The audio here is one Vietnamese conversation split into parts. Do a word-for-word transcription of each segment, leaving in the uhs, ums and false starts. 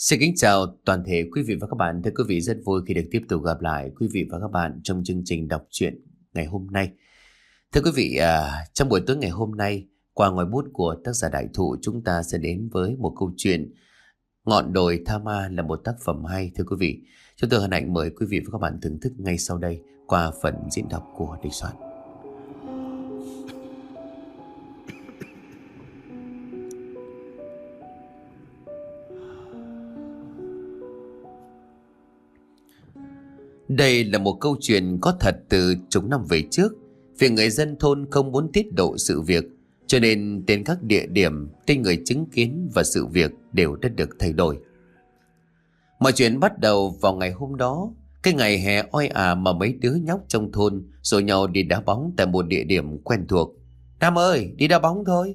Xin kính chào toàn thể quý vị và các bạn. Thưa quý vị, rất vui khi được tiếp tục gặp lại quý vị và các bạn trong chương trình đọc truyện ngày hôm nay. Thưa quý vị, à, trong buổi tối ngày hôm nay, qua ngòi bút của tác giả Đại Thụ, chúng ta sẽ đến với một câu chuyện Ngọn đồi Tha Ma, là một tác phẩm hay. Thưa quý vị, chúng tôi hân hạnh mời quý vị và các bạn thưởng thức ngay sau đây qua phần diễn đọc của Đình Soạn. Đây là một câu chuyện có thật từ chục năm về trước. Vì người dân thôn không muốn tiết lộ sự việc, cho nên tên các địa điểm, tên người chứng kiến và sự việc đều đã được thay đổi. Mọi chuyện bắt đầu vào ngày hôm đó, cái ngày hè oi ả mà mấy đứa nhóc trong thôn rủ nhau đi đá bóng tại một địa điểm quen thuộc. Nam ơi, đi đá bóng thôi.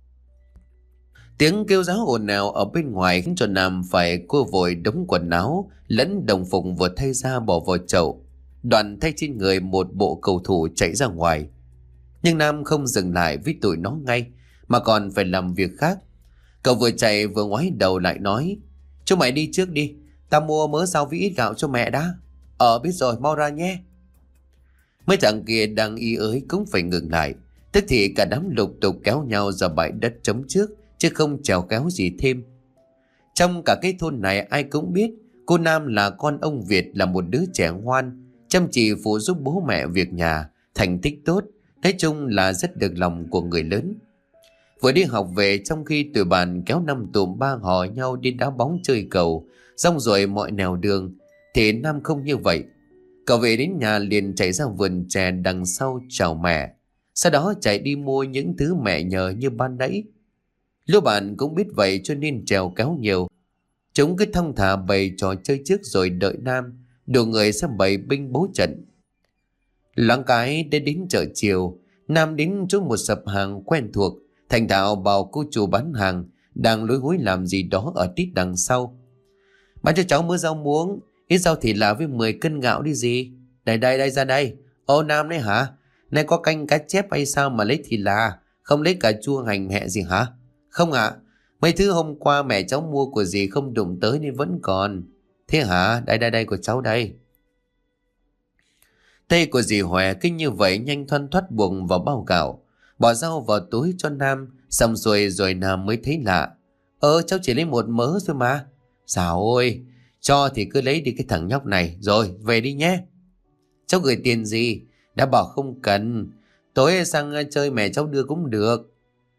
Tiếng kêu giáo ồn ào ở bên ngoài khiến cho Nam phải cua vội đống quần áo lẫn đồng phục vừa thay ra bỏ vào chậu, đoạn thay trên người một bộ cầu thủ chạy ra ngoài. Nhưng Nam không dừng lại với tụi nó ngay, mà còn phải làm việc khác. Cậu vừa chạy vừa ngoái đầu lại nói: "Chúng mày đi trước đi, tao mua mớ rau với ít gạo cho mẹ đã." "Ờ biết rồi, mau ra nhé." Mấy thằng kia đang y ới cũng phải ngừng lại. Tức thì cả đám lục tục kéo nhau ra bãi đất trống trước, chứ không chèo kéo gì thêm. Trong cả cái thôn này ai cũng biết cô Nam là con ông Việt, là một đứa trẻ ngoan, chăm chỉ phụ giúp bố mẹ việc nhà, thành tích tốt, nói chung là rất được lòng của người lớn. Vừa đi học về, trong khi tụi bạn kéo năm tụm ba hò nhau đi đá bóng chơi cầu, rong ruổi mọi nẻo đường, thì Nam không như vậy. Cậu về đến nhà liền chạy ra vườn chè đằng sau chào mẹ, sau đó chạy đi mua những thứ mẹ nhờ như ban nãy. Lũ bạn cũng biết vậy cho nên trèo kéo nhiều. Chúng cứ thong thả bày trò chơi trước rồi đợi Nam đủ người sẽ bày binh bố trận. Loáng cái đến đến chợ chiều, Nam đến chỗ một sập hàng quen thuộc, thành thạo bảo cô chủ bán hàng đang lối hối làm gì đó ở tít đằng sau: "Bán cho cháu mớ rau muống, ít rau thịt lạ với mười cân gạo đi gì." "Đây đây đây, ra đây." "Ô Nam đấy hả? Nay có canh cá chép hay sao mà lấy thịt lạ, không lấy cà chua hành hẹ gì hả?" "Không ạ, mấy thứ hôm qua mẹ cháu mua của dì không đụng tới nên vẫn còn." "Thế hả? Đây đây đây, của cháu đây." Tay của dì Hòe kinh như vậy nhanh thoăn thoắt buông vào bao gạo, bỏ rau vào túi cho Nam, xong rồi rồi Nam mới thấy lạ: "Ơ cháu chỉ lấy một mớ thôi mà." "Dào ôi, cho thì cứ lấy đi cái thằng nhóc này, rồi về đi nhé." "Cháu gửi tiền gì?" "Đã bảo không cần, tối sang chơi mẹ cháu đưa cũng được."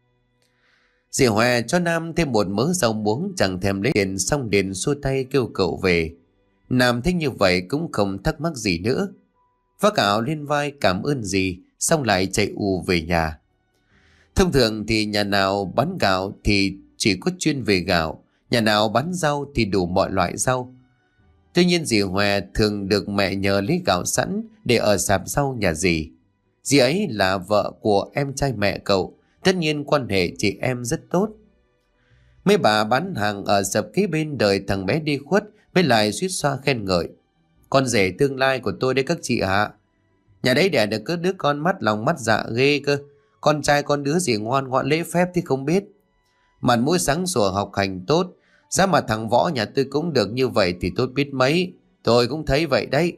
Dì Hòe cho Nam thêm một mớ rau muống, chẳng thèm lấy tiền, xong liền xua tay kêu cậu về. Nam thấy như vậy cũng không thắc mắc gì nữa, vác áo lên vai cảm ơn dì, xong lại chạy ù về nhà. Thông thường thì nhà nào bán gạo thì chỉ có chuyên về gạo, nhà nào bán rau thì đủ mọi loại rau. Tuy nhiên dì Hòe thường được mẹ nhờ lấy gạo sẵn để ở sạp rau nhà dì. Dì ấy là vợ của em trai mẹ cậu, tất nhiên quan hệ chị em rất tốt. Mấy bà bán hàng ở sập kế bên đợi thằng bé đi khuất mới lại suýt xoa khen ngợi: "Con rể tương lai của tôi đấy các chị ạ. Nhà đấy đẻ được cứ đứa con mắt lòng mắt dạ ghê cơ. Con trai con đứa gì ngoan ngoãn lễ phép thì không biết. Mặt mũi sáng sủa học hành tốt. Giá mà thằng Võ nhà tôi cũng được như vậy thì tốt biết mấy. Tôi cũng thấy vậy đấy."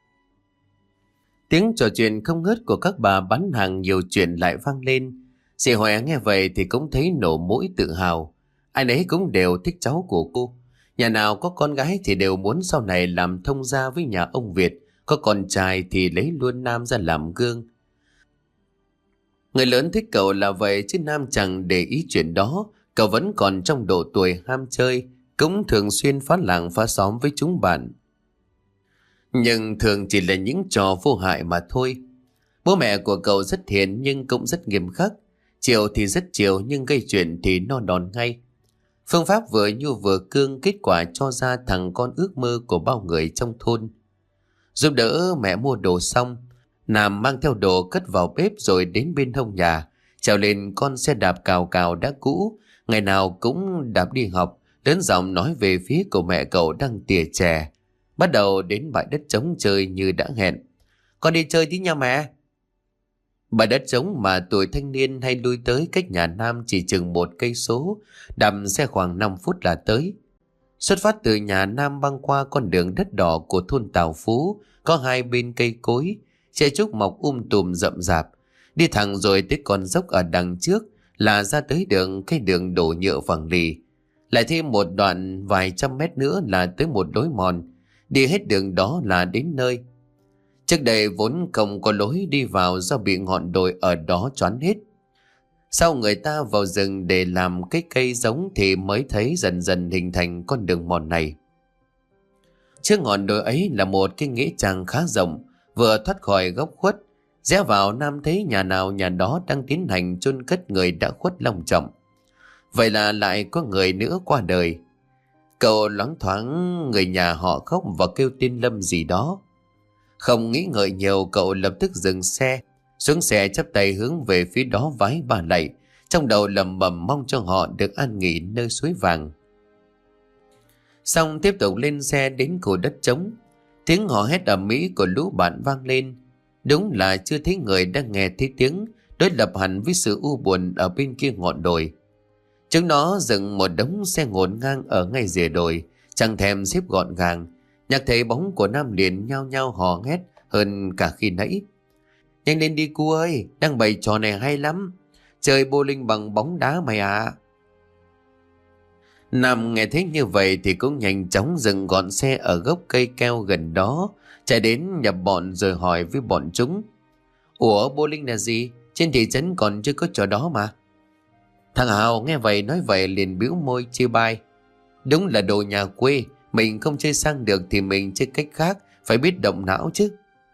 Tiếng trò chuyện không ngớt của các bà bán hàng nhiều chuyện lại vang lên. Dì Hòe nghe vậy thì cũng thấy nổ mũi tự hào. Ai nấy cũng đều thích cháu của cô. Nhà nào có con gái thì đều muốn sau này làm thông gia với nhà ông Việt, có con trai thì lấy luôn Nam ra làm gương. Người lớn thích cậu là vậy, chứ Nam chẳng để ý chuyện đó. Cậu vẫn còn trong độ tuổi ham chơi, cũng thường xuyên phá làng phá xóm với chúng bạn, nhưng thường chỉ là những trò vô hại mà thôi. Bố mẹ của cậu rất hiền nhưng cũng rất nghiêm khắc. Chiều thì rất chiều nhưng gây chuyện thì no đòn ngay. Phương pháp vừa nhu vừa cương, kết quả cho ra thằng con ước mơ của bao người trong thôn. Giúp đỡ mẹ mua đồ xong, Nam mang theo đồ cất vào bếp rồi đến bên hông nhà, trèo lên con xe đạp cào cào đã cũ, ngày nào cũng đạp đi học, lớn giọng nói về phía của mẹ cậu đang tỉa chè. Bắt đầu đến bãi đất trống chơi như đã hẹn: "Con đi chơi tí nha mẹ." Bãi đất trống mà tuổi thanh niên hay lui tới cách nhà Nam chỉ chừng một cây số, đạp xe khoảng năm phút là tới. Xuất phát từ nhà Nam băng qua con đường đất đỏ của thôn Tào Phú, có hai bên cây cối, tre trúc mọc um tùm rậm rạp. Đi thẳng rồi tới con dốc ở đằng trước là ra tới đường cái đường đổ nhựa phẳng lì. Lại thêm một đoạn vài trăm mét nữa là tới một lối mòn. Đi hết đường đó là đến nơi. Trước đây vốn không có lối đi vào do bị ngọn đồi ở đó choán hết. Sau người ta vào rừng để làm cái cây giống thì mới thấy dần dần hình thành con đường mòn này. Trước ngọn đồi ấy là một cái nghĩa trang khá rộng, vừa thoát khỏi góc khuất. Rẽ vào Nam thấy nhà nào nhà đó đang tiến hành chôn cất người đã khuất long trọng. Vậy là lại có người nữa qua đời. Cậu loáng thoáng người nhà họ khóc và kêu tên Lâm gì đó. Không nghĩ ngợi nhiều, cậu lập tức dừng xe, xuống xe chắp tay hướng về phía đó vái ba lạy, trong đầu lầm bầm mong cho họ được an nghỉ nơi suối vàng. Xong tiếp tục lên xe đến khu đất trống. Tiếng hò hét ầm ĩ của lũ bạn vang lên. Đúng là chưa thấy người đang nghe thấy tiếng, đối lập hẳn với sự u buồn ở bên kia ngọn đồi. Chúng nó dựng một đống xe ngổn ngang ở ngay rìa đồi, chẳng thèm xếp gọn gàng. Nhạc thấy bóng của Nam liền nhao nhao hò hét hơn cả khi nãy. Nhanh lên đi cu ơi, đang bày trò này hay lắm. Chơi bowling bằng bóng đá mày à. Nam nghe thấy như vậy thì cũng nhanh chóng dừng gọn xe ở gốc cây keo gần đó, chạy đến nhập bọn rồi hỏi với bọn chúng. Ủa, bowling là gì? Trên thị trấn còn chưa có trò đó mà. Thằng Hào nghe vậy nói vậy liền bĩu môi chê bai. Đúng là đồ nhà quê, mình không chơi sang được thì mình chơi cách khác, phải biết động não chứ.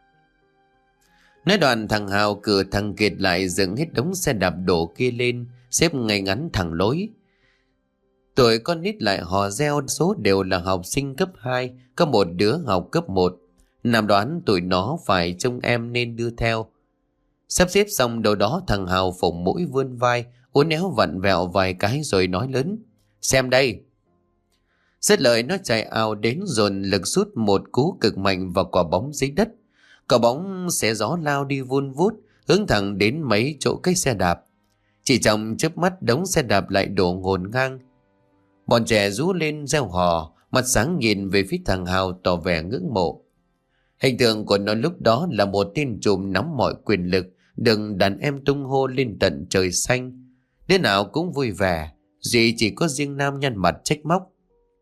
Nói đoạn thằng Hào cử thằng Kiệt lại dựng hết đống xe đạp đổ kia lên, xếp ngay ngắn thẳng lối. Tuổi con nít lại hò reo, số đều là học sinh cấp hai, có một đứa học cấp một. Nam đoán tụi nó phải trông em nên đưa theo. Sắp xếp xong đâu đó thằng Hào phồng mũi vươn vai, uốn éo vặn vẹo vài cái rồi nói lớn. Xem đây. Dứt lời nó chạy ào đến dồn lực sút một cú cực mạnh vào quả bóng dưới đất. Quả bóng xé gió lao đi vun vút, hướng thẳng đến mấy chỗ cái xe đạp. Chỉ trong chớp mắt đống xe đạp lại đổ ngổn ngang. Bọn trẻ rú lên reo hò, mặt sáng nhìn về phía thằng Hào tỏ vẻ ngưỡng mộ. Hình tượng của nó lúc đó là một tên trùm nắm mọi quyền lực, đừng đàn em tung hô lên tận trời xanh. Đứa nào cũng vui vẻ, duy chỉ có riêng Nam nhăn mặt trách móc.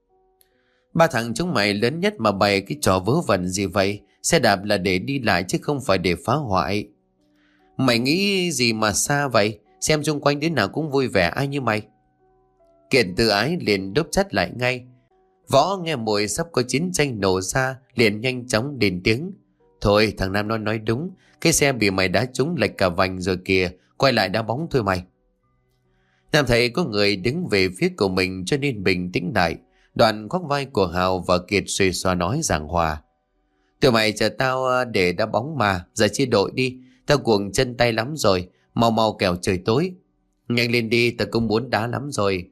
Ba thằng chúng mày lớn nhất mà bày cái trò vớ vẩn gì vậy? Xe đạp là để đi lại chứ không phải để phá hoại. Mày nghĩ gì mà xa vậy? Xem xung quanh đứa nào cũng vui vẻ, ai như mày? Kiệt tự ái liền đốc chắt lại ngay. Võ nghe mùi sắp có chiến tranh nổ ra, liền nhanh chóng đền tiếng. Thôi thằng Nam nó nói đúng, cái xe bị mày đá trúng lệch cả vành rồi kìa, quay lại đá bóng thôi mày. Nam thấy có người đứng về phía của mình cho nên bình tĩnh lại. Đoạn khoác vai của Hào và Kiệt xuề xoa nói giảng hòa. Tụi mày chờ tao để đá bóng mà, giờ chia đội đi, tao cuồng chân tay lắm rồi, mau mau kẻo trời tối. Nhanh lên đi, tao cũng muốn đá lắm rồi.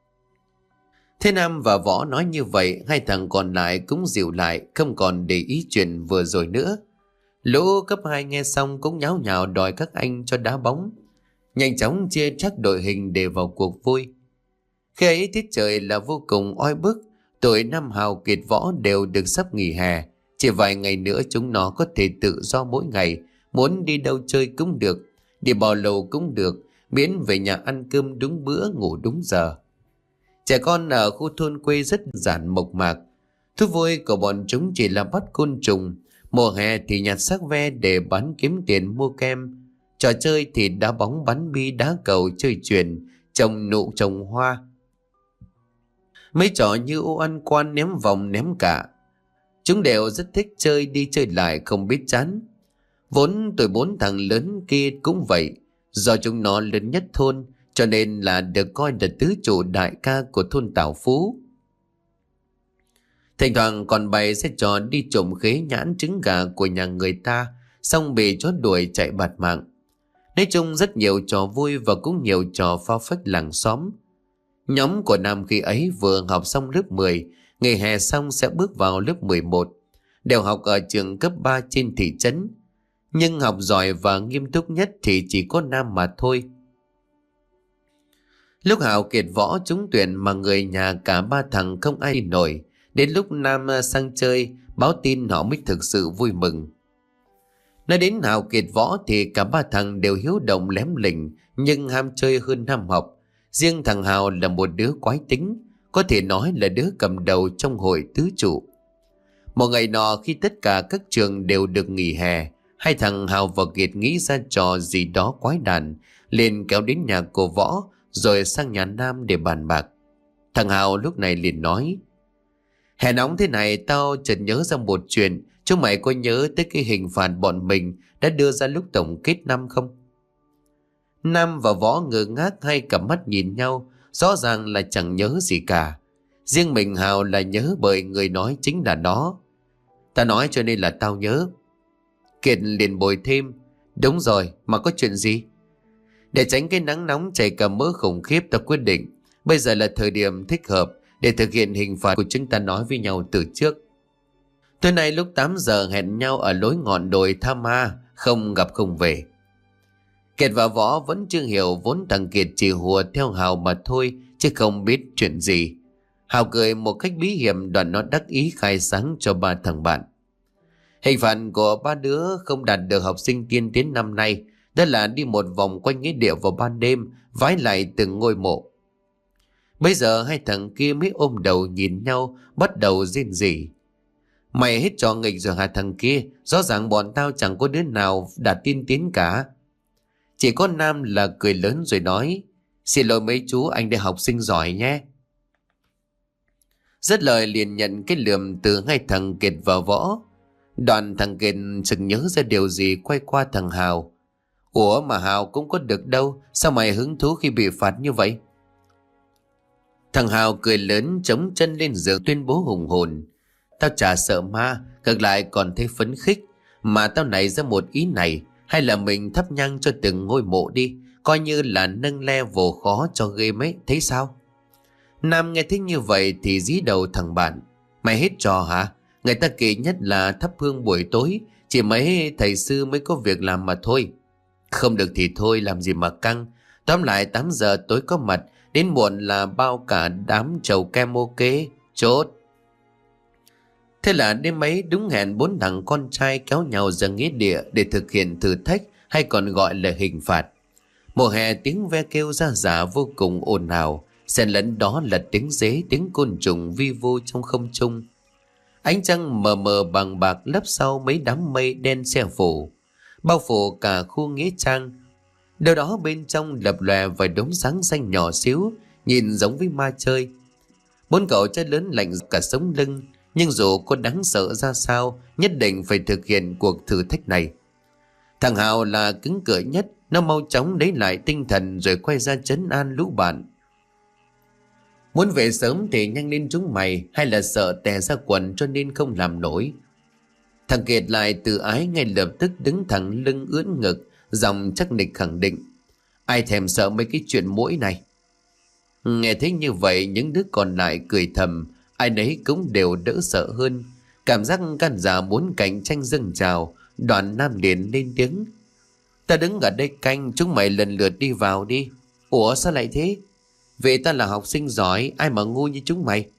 Thế Nam và Võ nói như vậy, hai thằng còn lại cũng dịu lại, không còn để ý chuyện vừa rồi nữa. Lũ cấp hai nghe xong cũng nháo nhào đòi các anh cho đá bóng. Nhanh chóng chia chắc đội hình để vào cuộc vui. Khi ấy tiết trời là vô cùng oi bức, tụi Nam Hào Kiệt Võ đều được sắp nghỉ hè. Chỉ vài ngày nữa chúng nó có thể tự do mỗi ngày, muốn đi đâu chơi cũng được, đi bao lâu cũng được, miễn về nhà ăn cơm đúng bữa, ngủ đúng giờ. Trẻ con ở khu thôn quê rất giản mộc mạc. Thú vui của bọn chúng chỉ là bắt côn trùng, mùa hè thì nhặt xác ve để bán kiếm tiền mua kem. Trò chơi thì đá bóng, bắn bi, đá cầu, chơi chuyền, trồng nụ trồng hoa. Mấy trò như ô ăn quan, ném vòng, ném cả. Chúng đều rất thích chơi đi chơi lại không biết chán. Vốn tuổi bốn thằng lớn kia cũng vậy. Do chúng nó lớn nhất thôn cho nên là được coi là tứ trụ đại ca của thôn Tảo Phú. Thỉnh thoảng còn bày sẽ trò đi trộm khế nhãn trứng gà của nhà người ta, xong bị chó đuổi chạy bạt mạng. Nói chung rất nhiều trò vui và cũng nhiều trò phá phách làng xóm. Nhóm của Nam khi ấy vừa học xong lớp mười, nghỉ hè xong sẽ bước vào lớp mười một, đều học ở trường cấp ba trên thị trấn. Nhưng học giỏi và nghiêm túc nhất thì chỉ có Nam mà thôi. Lúc Hào kiệt võ trúng tuyển mà người nhà cả ba thằng không ai tin nổi. Đến lúc Nam sang chơi báo tin họ mới thực sự vui mừng. Nói đến Hào kiệt võ thì cả ba thằng đều hiếu động lém lỉnh nhưng ham chơi hơn ham học. Riêng thằng Hào là một đứa quái tính, có thể nói là đứa cầm đầu trong hội tứ trụ. Một ngày nọ khi tất cả các trường đều được nghỉ hè, hai thằng Hào và Kiệt nghĩ ra trò gì đó quái đản, liền kéo đến nhà cô Võ rồi sang nhà Nam để bàn bạc. Thằng Hào lúc này liền nói: Hè nóng thế này tao chợt nhớ ra một chuyện. Chúng mày có nhớ tới cái hình phạt bọn mình đã đưa ra lúc tổng kết năm không? Nam và Võ ngơ ngác hai cặp mắt nhìn nhau, rõ ràng là chẳng nhớ gì cả. Riêng mình Hào là nhớ bởi người nói chính là nó. Ta nói cho nên là tao nhớ. Kiệt liền bồi thêm: Đúng rồi, mà có chuyện gì? Để tránh cái nắng nóng chảy cả mỡ khủng khiếp, ta quyết định bây giờ là thời điểm thích hợp để thực hiện hình phạt của chúng ta nói với nhau từ trước. Tối nay lúc tám giờ hẹn nhau ở lối ngọn đồi Tha Ma, không gặp không về. Kiệt và Võ vẫn chưa hiểu, vốn thằng Kiệt chỉ hùa theo Hào mà thôi chứ không biết chuyện gì. Hào cười một cách bí hiểm, đoạn nó đắc ý khai sáng cho ba thằng bạn. Hình phạt của ba đứa không đạt được học sinh tiên tiến năm nay đó là đi một vòng quanh nghĩa địa vào ban đêm, vái lại từng ngôi mộ. Bây giờ hai thằng kia mới ôm đầu nhìn nhau, bắt đầu rên rỉ. Mày hết trò nghịch rồi hả thằng kia? Rõ ràng bọn tao chẳng có đứa nào đạt tiên tiến cả. Chỉ có Nam là cười lớn rồi nói: Xin lỗi mấy chú, anh đây học sinh giỏi nhé. Dứt lời liền nhận cái lườm từ hai thằng Kiệt và Võ. Đoạn thằng Kiệt sực nhớ ra điều gì, quay qua thằng Hào: Ủa mà Hào cũng có được đâu, sao mày hứng thú khi bị phạt như vậy? Thằng Hào cười lớn chống chân lên giường tuyên bố hùng hồn: Tao chả sợ ma, ngược lại còn thấy phấn khích. Mà tao nảy ra một ý này, hay là mình thắp nhang cho từng ngôi mộ đi, coi như là nâng level khó cho game ấy, thấy sao? Nam nghe thích như vậy thì dí đầu thằng bạn: Mày hết trò hả? Người ta kỵ nhất là thắp hương buổi tối, chỉ mấy thầy sư mới có việc làm mà thôi. Không được thì thôi, làm gì mà căng. Tóm lại tám giờ tối có mặt, đến muộn là bao cả đám trầu kem ok, chốt. Thế là đêm ấy đúng hẹn, bốn thằng con trai kéo nhau ra nghĩa địa để thực hiện thử thách, hay còn gọi là hình phạt. Mùa hè tiếng ve kêu ra giả vô cùng ồn ào, xen lẫn đó là tiếng dế, tiếng côn trùng vi vu trong không trung. Ánh trăng mờ mờ bằng bạc lấp sau mấy đám mây đen che phủ, bao phủ cả khu nghĩa trang. Đâu đó bên trong lập lòe vài đốm sáng xanh nhỏ xíu, nhìn giống với ma chơi. Bốn cậu trai lớn lạnh cả sống lưng, nhưng dù có đáng sợ ra sao, nhất định phải thực hiện cuộc thử thách này. Thằng Hào là cứng cỏi nhất, nó mau chóng lấy lại tinh thần rồi quay ra trấn an lũ bạn: Muốn về sớm thì nhanh lên chúng mày, hay là sợ tè ra quần cho nên không làm nổi? Thằng Kiệt lại tự ái ngay lập tức đứng thẳng lưng ưỡn ngực, giọng chắc nịch khẳng định: Ai thèm sợ mấy cái chuyện mũi này. Nghe thấy như vậy, những đứa còn lại cười thầm, ai nấy cũng đều đỡ sợ hơn. Cảm giác can giả muốn cạnh tranh dâng trào. Đoàn Nam liền lên tiếng: Ta đứng ở đây canh, chúng mày lần lượt đi vào đi. Ủa sao lại thế? Vì ta là học sinh giỏi, ai mà ngu như chúng mày.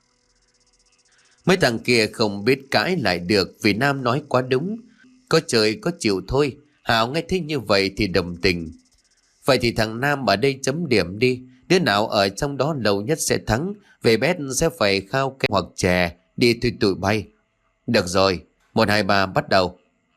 Mấy thằng kia không biết cãi lại được, vì Nam nói quá đúng. Có trời có chịu thôi. Hào nghe thấy như vậy thì đồng tình: Vậy thì thằng Nam ở đây chấm điểm đi. Đứa nào ở trong đó lâu nhất sẽ thắng. Về bét sẽ phải khao cây hoặc chè, đi tụi tụi bay. Được rồi, một hai ba bắt đầu.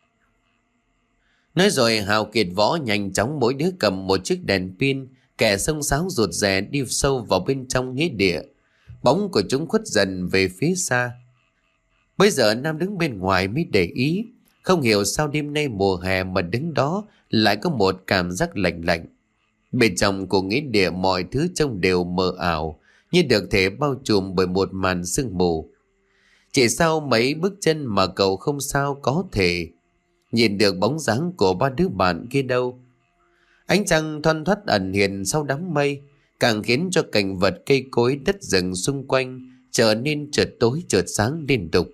Nói rồi Hào, Kiệt, Võ nhanh chóng mỗi đứa cầm một chiếc đèn pin, kẻ xông xáo rụt rè đi sâu vào bên trong nghĩa địa. Bóng của chúng khuất dần về phía xa. Bây giờ Nam đứng bên ngoài mới để ý, không hiểu sao đêm nay mùa hè mà đứng đó lại có một cảm giác lạnh lạnh. Bên trong của nghĩa địa mọi thứ trông đều mờ ảo, như được thể bao trùm bởi một màn sương mù. Chỉ sau mấy bước chân mà cậu không sao có thể nhìn được bóng dáng của ba đứa bạn kia đâu. Ánh trăng thoăn thoắt ẩn hiện sau đám mây, càng khiến cho cảnh vật cây cối đất rừng xung quanh trở nên chợt tối chợt sáng liên tục.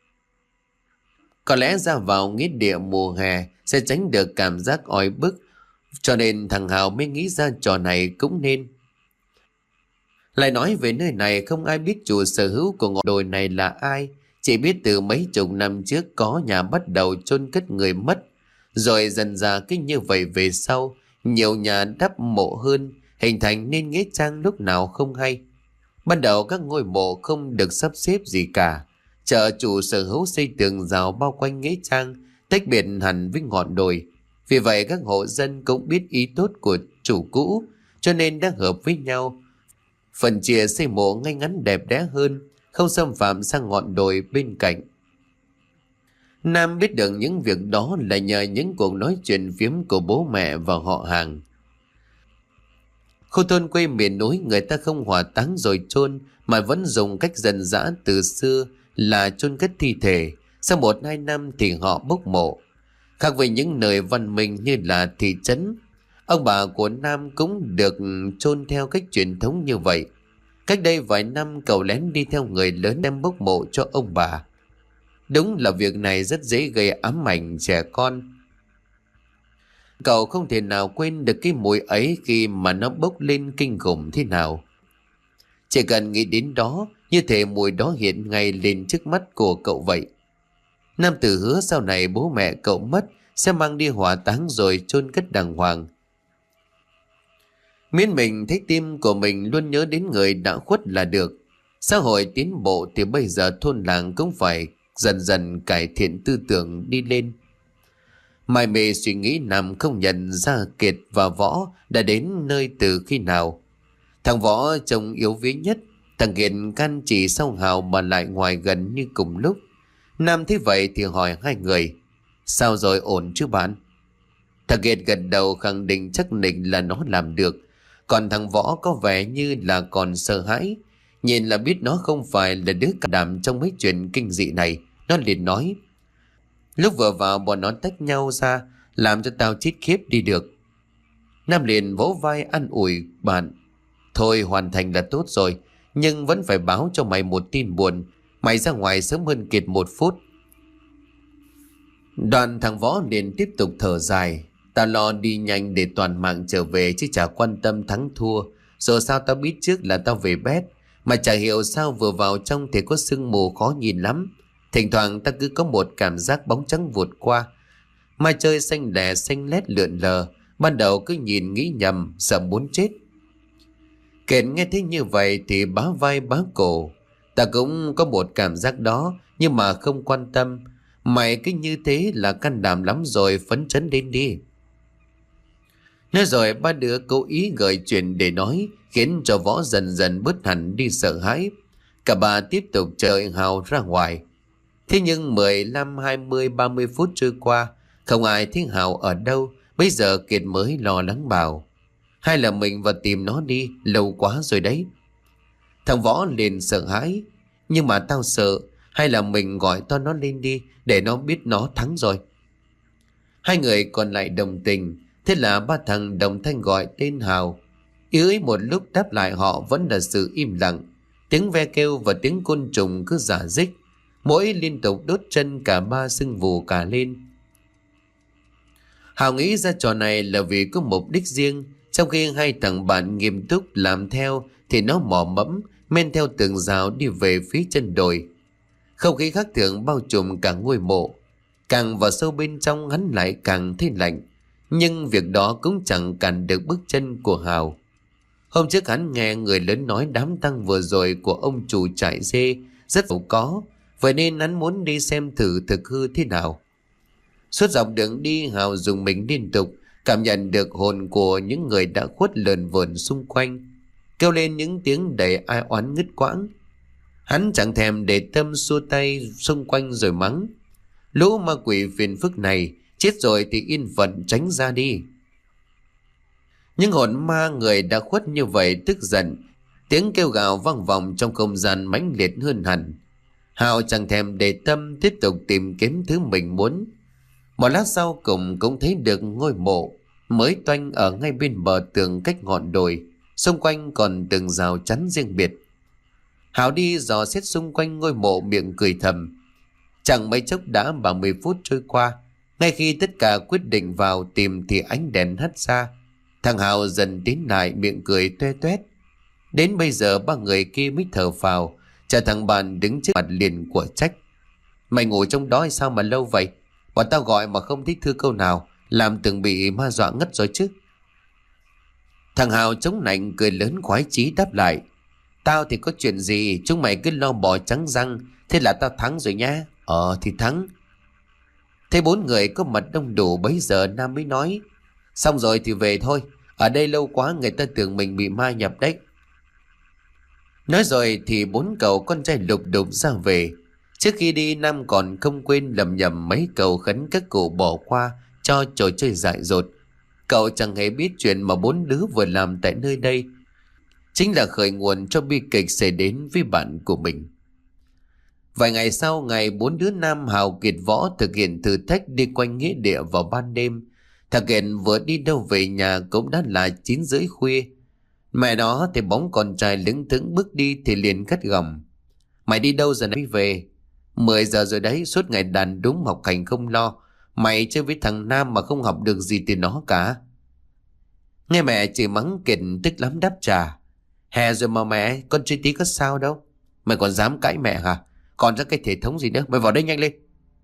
Có lẽ ra vào nghĩa địa mùa hè sẽ tránh được cảm giác oi bức, cho nên thằng Hào mới nghĩ ra trò này cũng nên. Lại nói về nơi này, không ai biết chủ sở hữu của ngọn đồi này là ai. Chỉ biết từ mấy chục năm trước có nhà bắt đầu chôn cất người mất. Rồi dần dà cứ như vậy về sau, nhiều nhà đắp mộ hơn, hình thành nên nghĩa trang lúc nào không hay. Ban đầu các ngôi mộ không được sắp xếp gì cả. Chợ chủ sở hữu xây tường rào bao quanh nghĩa trang, tách biệt hẳn với ngọn đồi. Vì vậy các hộ dân cũng biết ý tốt của chủ cũ, cho nên đã hợp với nhau. Phần chia xây mộ ngay ngắn đẹp đẽ hơn, không xâm phạm sang ngọn đồi bên cạnh. Nam biết được những việc đó là nhờ những cuộc nói chuyện phiếm của bố mẹ và họ hàng. Khu thôn quê miền núi người ta không hỏa táng rồi chôn, mà vẫn dùng cách dân dã từ xưa là chôn cất thi thể. Sau một hai năm thì họ bốc mộ. Khác với những nơi văn minh như là thị trấn, ông bà của Nam cũng được chôn theo cách truyền thống như vậy. Cách đây vài năm cậu lén đi theo người lớn đem bốc mộ cho ông bà. Đúng là việc này rất dễ gây ám ảnh trẻ con. Cậu không thể nào quên được cái mùi ấy khi mà nó bốc lên kinh khủng thế nào. Chỉ cần nghĩ đến đó, như thể mùi đó hiện ngay lên trước mắt của cậu vậy. Nam Tử hứa sau này bố mẹ cậu mất sẽ mang đi hỏa táng rồi chôn cất đàng hoàng. Miễn mình thấy tim của mình luôn nhớ đến người đã khuất là được. Xã hội tiến bộ thì bây giờ thôn làng cũng phải dần dần cải thiện tư tưởng đi lên. Mải mê suy nghĩ Nam không nhận ra Kiệt và Võ đã đến nơi từ khi nào. Thằng Võ trông yếu vía nhất, thằng Kiệt can chỉ sau Hào mà lại ngoài gần như cùng lúc. Nam thấy vậy thì hỏi hai người: sao rồi, ổn chứ bạn? Thằng Kiệt gật đầu khẳng định chắc nịch là nó làm được. Còn thằng Võ có vẻ như là còn sợ hãi. Nhìn là biết nó không phải là đứa cả đảm trong mấy chuyện kinh dị này. Nó liền nói: lúc vừa vào bọn nó tách nhau ra, làm cho tao chết khiếp đi được. Nam liền vỗ vai an ủi bạn: thôi hoàn thành là tốt rồi, nhưng vẫn phải báo cho mày một tin buồn. Mày ra ngoài sớm hơn Kiệt một phút. Đoàn thằng Võ liền tiếp tục thở dài: tao lo đi nhanh để toàn mạng trở về chứ chả quan tâm thắng thua. Rồi sao tao biết trước là tao về bét. Mà chả hiểu sao vừa vào trong thì có sương mù khó nhìn lắm. Thỉnh thoảng ta cứ có một cảm giác bóng trắng vụt qua. Mai trời xanh lẻ xanh lét lượn lờ. Ban đầu cứ nhìn nghĩ nhầm, sợ muốn chết. Kiệt nghe thấy như vậy thì bá vai bá cổ: ta cũng có một cảm giác đó, nhưng mà không quan tâm. Mày cứ như thế là can đảm lắm rồi, phấn chấn lên đi. Nói rồi ba đứa cố ý gợi chuyện để nói, khiến cho Võ dần dần bớt hẳn đi sợ hãi. Cả ba tiếp tục chờ Hào ra ngoài. Thế nhưng mười lăm, hai mươi, ba mươi phút trôi qua, không ai thấy Hào ở đâu. Bây giờ Kiệt mới lo lắng bảo: hay là mình vào tìm nó đi, lâu quá rồi đấy. Thằng Võ liền sợ hãi: nhưng mà tao sợ, hay là mình gọi to nó lên đi, để nó biết nó thắng rồi. Hai người còn lại đồng tình. Thế là ba thằng đồng thanh gọi tên Hào. Ý ấy một lúc đáp lại họ vẫn là sự im lặng. Tiếng ve kêu và tiếng côn trùng cứ rả rích. Mỗi liên tục đốt chân cả ba sưng vù cả lên. Hào nghĩ ra trò này là vì có mục đích riêng. Trong khi hai thằng bạn nghiêm túc làm theo thì nó mò mẫm men theo tường rào đi về phía chân đồi. Không khí khác thường bao trùm cả ngôi mộ. Càng vào sâu bên trong hắn lại càng thấy lạnh. Nhưng việc đó cũng chẳng cản được bước chân của Hào. Hôm trước hắn nghe người lớn nói đám tang vừa rồi của ông chủ trại dê rất giàu có, vậy nên hắn muốn đi xem thử thực hư thế nào. Suốt dọc đường đi, Hào dùng mình liên tục, cảm nhận được hồn của những người đã khuất lờn vờn xung quanh, kêu lên những tiếng đầy ai oán ngứt quãng. Hắn chẳng thèm để tâm, xua tay xung quanh rồi mắng: lũ ma quỷ phiền phức này, chết rồi thì yên phận tránh ra đi. Những hồn ma người đã khuất như vậy tức giận, tiếng kêu gào vang vọng trong không gian mãnh liệt hơn hẳn. Hào chẳng thèm để tâm, tiếp tục tìm kiếm thứ mình muốn. Một lát sau cùng cũng thấy được ngôi mộ mới toanh ở ngay bên bờ tường cách ngọn đồi, xung quanh còn từng rào chắn riêng biệt. Hào đi dò xét xung quanh ngôi mộ miệng cười thầm. Chẳng mấy chốc đã ba mươi phút trôi qua. Ngay khi tất cả quyết định vào tìm thì ánh đèn hắt ra. Thằng Hào dần tiến lại, miệng cười toe toét: Đến bây giờ ba người kia mới thở phào. Cha thằng bạn đứng trước mặt liền của trách: Mày ngủ trong đó hay sao mà lâu vậy? Bọn tao gọi mà không thích thư câu nào, làm từng bị ma dọa ngất rồi chứ. Thằng Hào chống nạnh cười lớn khoái chí đáp lại: Tao thì có chuyện gì, chúng mày cứ lo bò trắng răng. Thế là tao thắng rồi nha. Ờ thì thắng. Thế bốn người có mặt đông đủ, bấy giờ Nam mới nói: Xong rồi thì về thôi, ở đây lâu quá người ta tưởng mình bị ma nhập đấy. Nói rồi thì bốn cậu con trai lục đục ra về. Trước khi đi, Nam còn không quên lầm nhầm mấy câu khấn các cụ bỏ qua cho trò chơi dại dột. Cậu chẳng hề biết chuyện mà bốn đứa vừa làm tại nơi đây chính là khởi nguồn cho bi kịch xảy đến với bạn của mình. Vài ngày sau, ngày bốn đứa Nam, Hào, Kiệt, Võ thực hiện thử thách đi quanh nghĩa địa vào ban đêm. Thằng Kiệt vừa đi đâu về nhà cũng đã là chín rưỡi khuya. Mẹ nó thì bóng con trai lững thững bước đi thì liền gắt gỏng: Mày đi đâu giờ này về? Mười giờ rồi đấy, suốt ngày đàn đúng học hành không lo. Mày chơi với thằng Nam mà không học được gì từ nó cả. Nghe mẹ chỉ mắng, Kiệt tức lắm đáp trả: Hè rồi mà mẹ, con chơi tí có sao đâu. Mày còn dám cãi mẹ hả? Còn ra cái thể thống gì nữa, mày vào đây nhanh lên.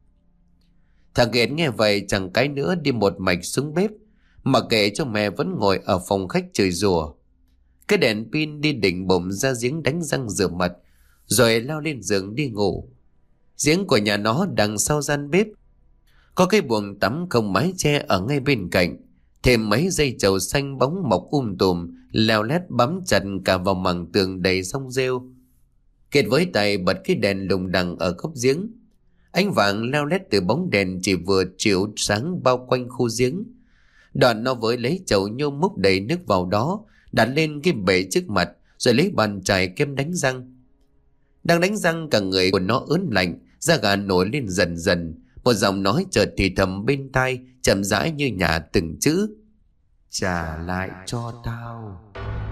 Thằng Kiệt nghe vậy chẳng cái nữa, đi một mạch xuống bếp, mà kệ cho mẹ vẫn ngồi ở phòng khách chửi rủa. Cái đèn pin đi định bụng ra giếng đánh răng rửa mặt, rồi lao lên giường đi ngủ. Giếng của nhà nó đằng sau gian bếp, có cái buồng tắm không mái che ở ngay bên cạnh. Thêm mấy dây trầu xanh bóng mọc um tùm, leo lét bám chặt cả vào mảng tường đầy song rêu. Kiệt với tay bật cái đèn lùng đằng ở góc giếng. Ánh vàng leo lét từ bóng đèn chỉ vừa chiếu sáng bao quanh khu giếng. Đoạn nó với lấy chậu nhôm múc đầy nước vào đó, đặt lên cái bể trước mặt, rồi lấy bàn chải kem đánh răng. Đang đánh răng, cả người của nó ớn lạnh, da gà nổi lên dần dần. Một giọng nói chợt thì thầm bên tai, chậm rãi như nhả từng chữ: Trả lại cho tao.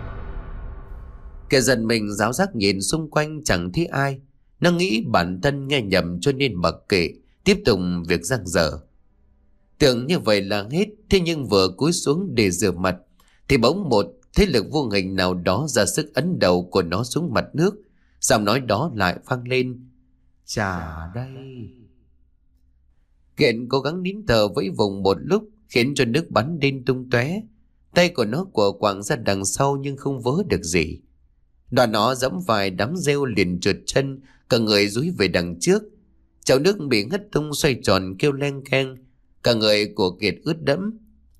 Kẻ giật mình ráo rác nhìn xung quanh chẳng thấy ai. Nó nghĩ bản thân nghe nhầm cho nên mặc kệ, tiếp tục việc giăng dở. Tưởng như vậy là hết, thế nhưng vừa cúi xuống để rửa mặt thì bỗng một thế lực vô hình nào đó ra sức ấn đầu của nó xuống mặt nước. Giọng nói đó lại vang lên: Trả đây. Kiện cố gắng nín thở với vùng một lúc, khiến cho nước bắn lên tung tóe. Tay của nó của quạng ra đằng sau nhưng không vớ được gì. Đoạn nó giẫm vài đám rêu liền trượt chân, cả người dúi về đằng trước. Chậu nước bị ngất tung xoay tròn kêu leng keng, cả người của Kiệt ướt đẫm.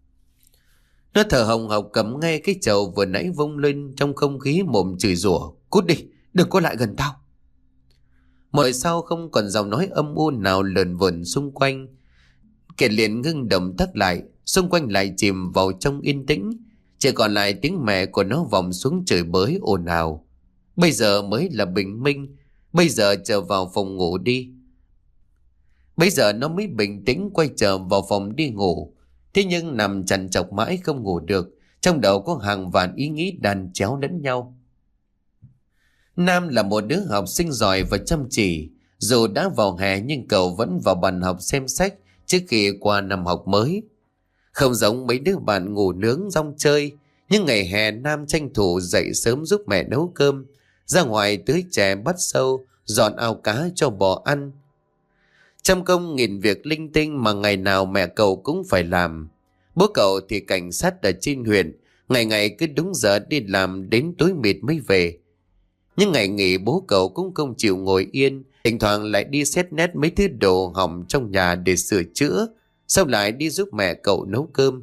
Nó thở hồng hộc cầm ngay cái chậu vừa nãy vung lên trong không khí, mồm chửi rủa: Cút đi, đừng có lại gần tao. Mọi sau không còn giọng nói âm u nào lờn vờn xung quanh. Kiệt liền ngưng động tác lại, xung quanh lại chìm vào trong yên tĩnh, chỉ còn lại tiếng mẹ của nó vọng xuống chửi bới ồn ào. Bây giờ mới là bình minh, bây giờ trở vào phòng ngủ đi. Bây giờ nó mới bình tĩnh quay trở vào phòng đi ngủ. Thế nhưng nằm trằn trọc mãi không ngủ được, trong đầu có hàng vạn ý nghĩ đan chéo lẫn nhau. Nam là một đứa học sinh giỏi và chăm chỉ. Dù đã vào hè nhưng cậu vẫn vào bàn học xem sách trước khi qua năm học mới. Không giống mấy đứa bạn ngủ nướng rong chơi, nhưng ngày hè Nam tranh thủ dậy sớm giúp mẹ nấu cơm, ra ngoài tưới chè bắt sâu, dọn ao cá cho bò ăn. Trăm công nghìn việc linh tinh mà ngày nào mẹ cậu cũng phải làm. Bố cậu thì cảnh sát ở trên huyện, ngày ngày cứ đúng giờ đi làm đến tối mịt mới về. Nhưng ngày nghỉ bố cậu cũng không chịu ngồi yên, thỉnh thoảng lại đi xét nét mấy thứ đồ hỏng trong nhà để sửa chữa, sau lại đi giúp mẹ cậu nấu cơm.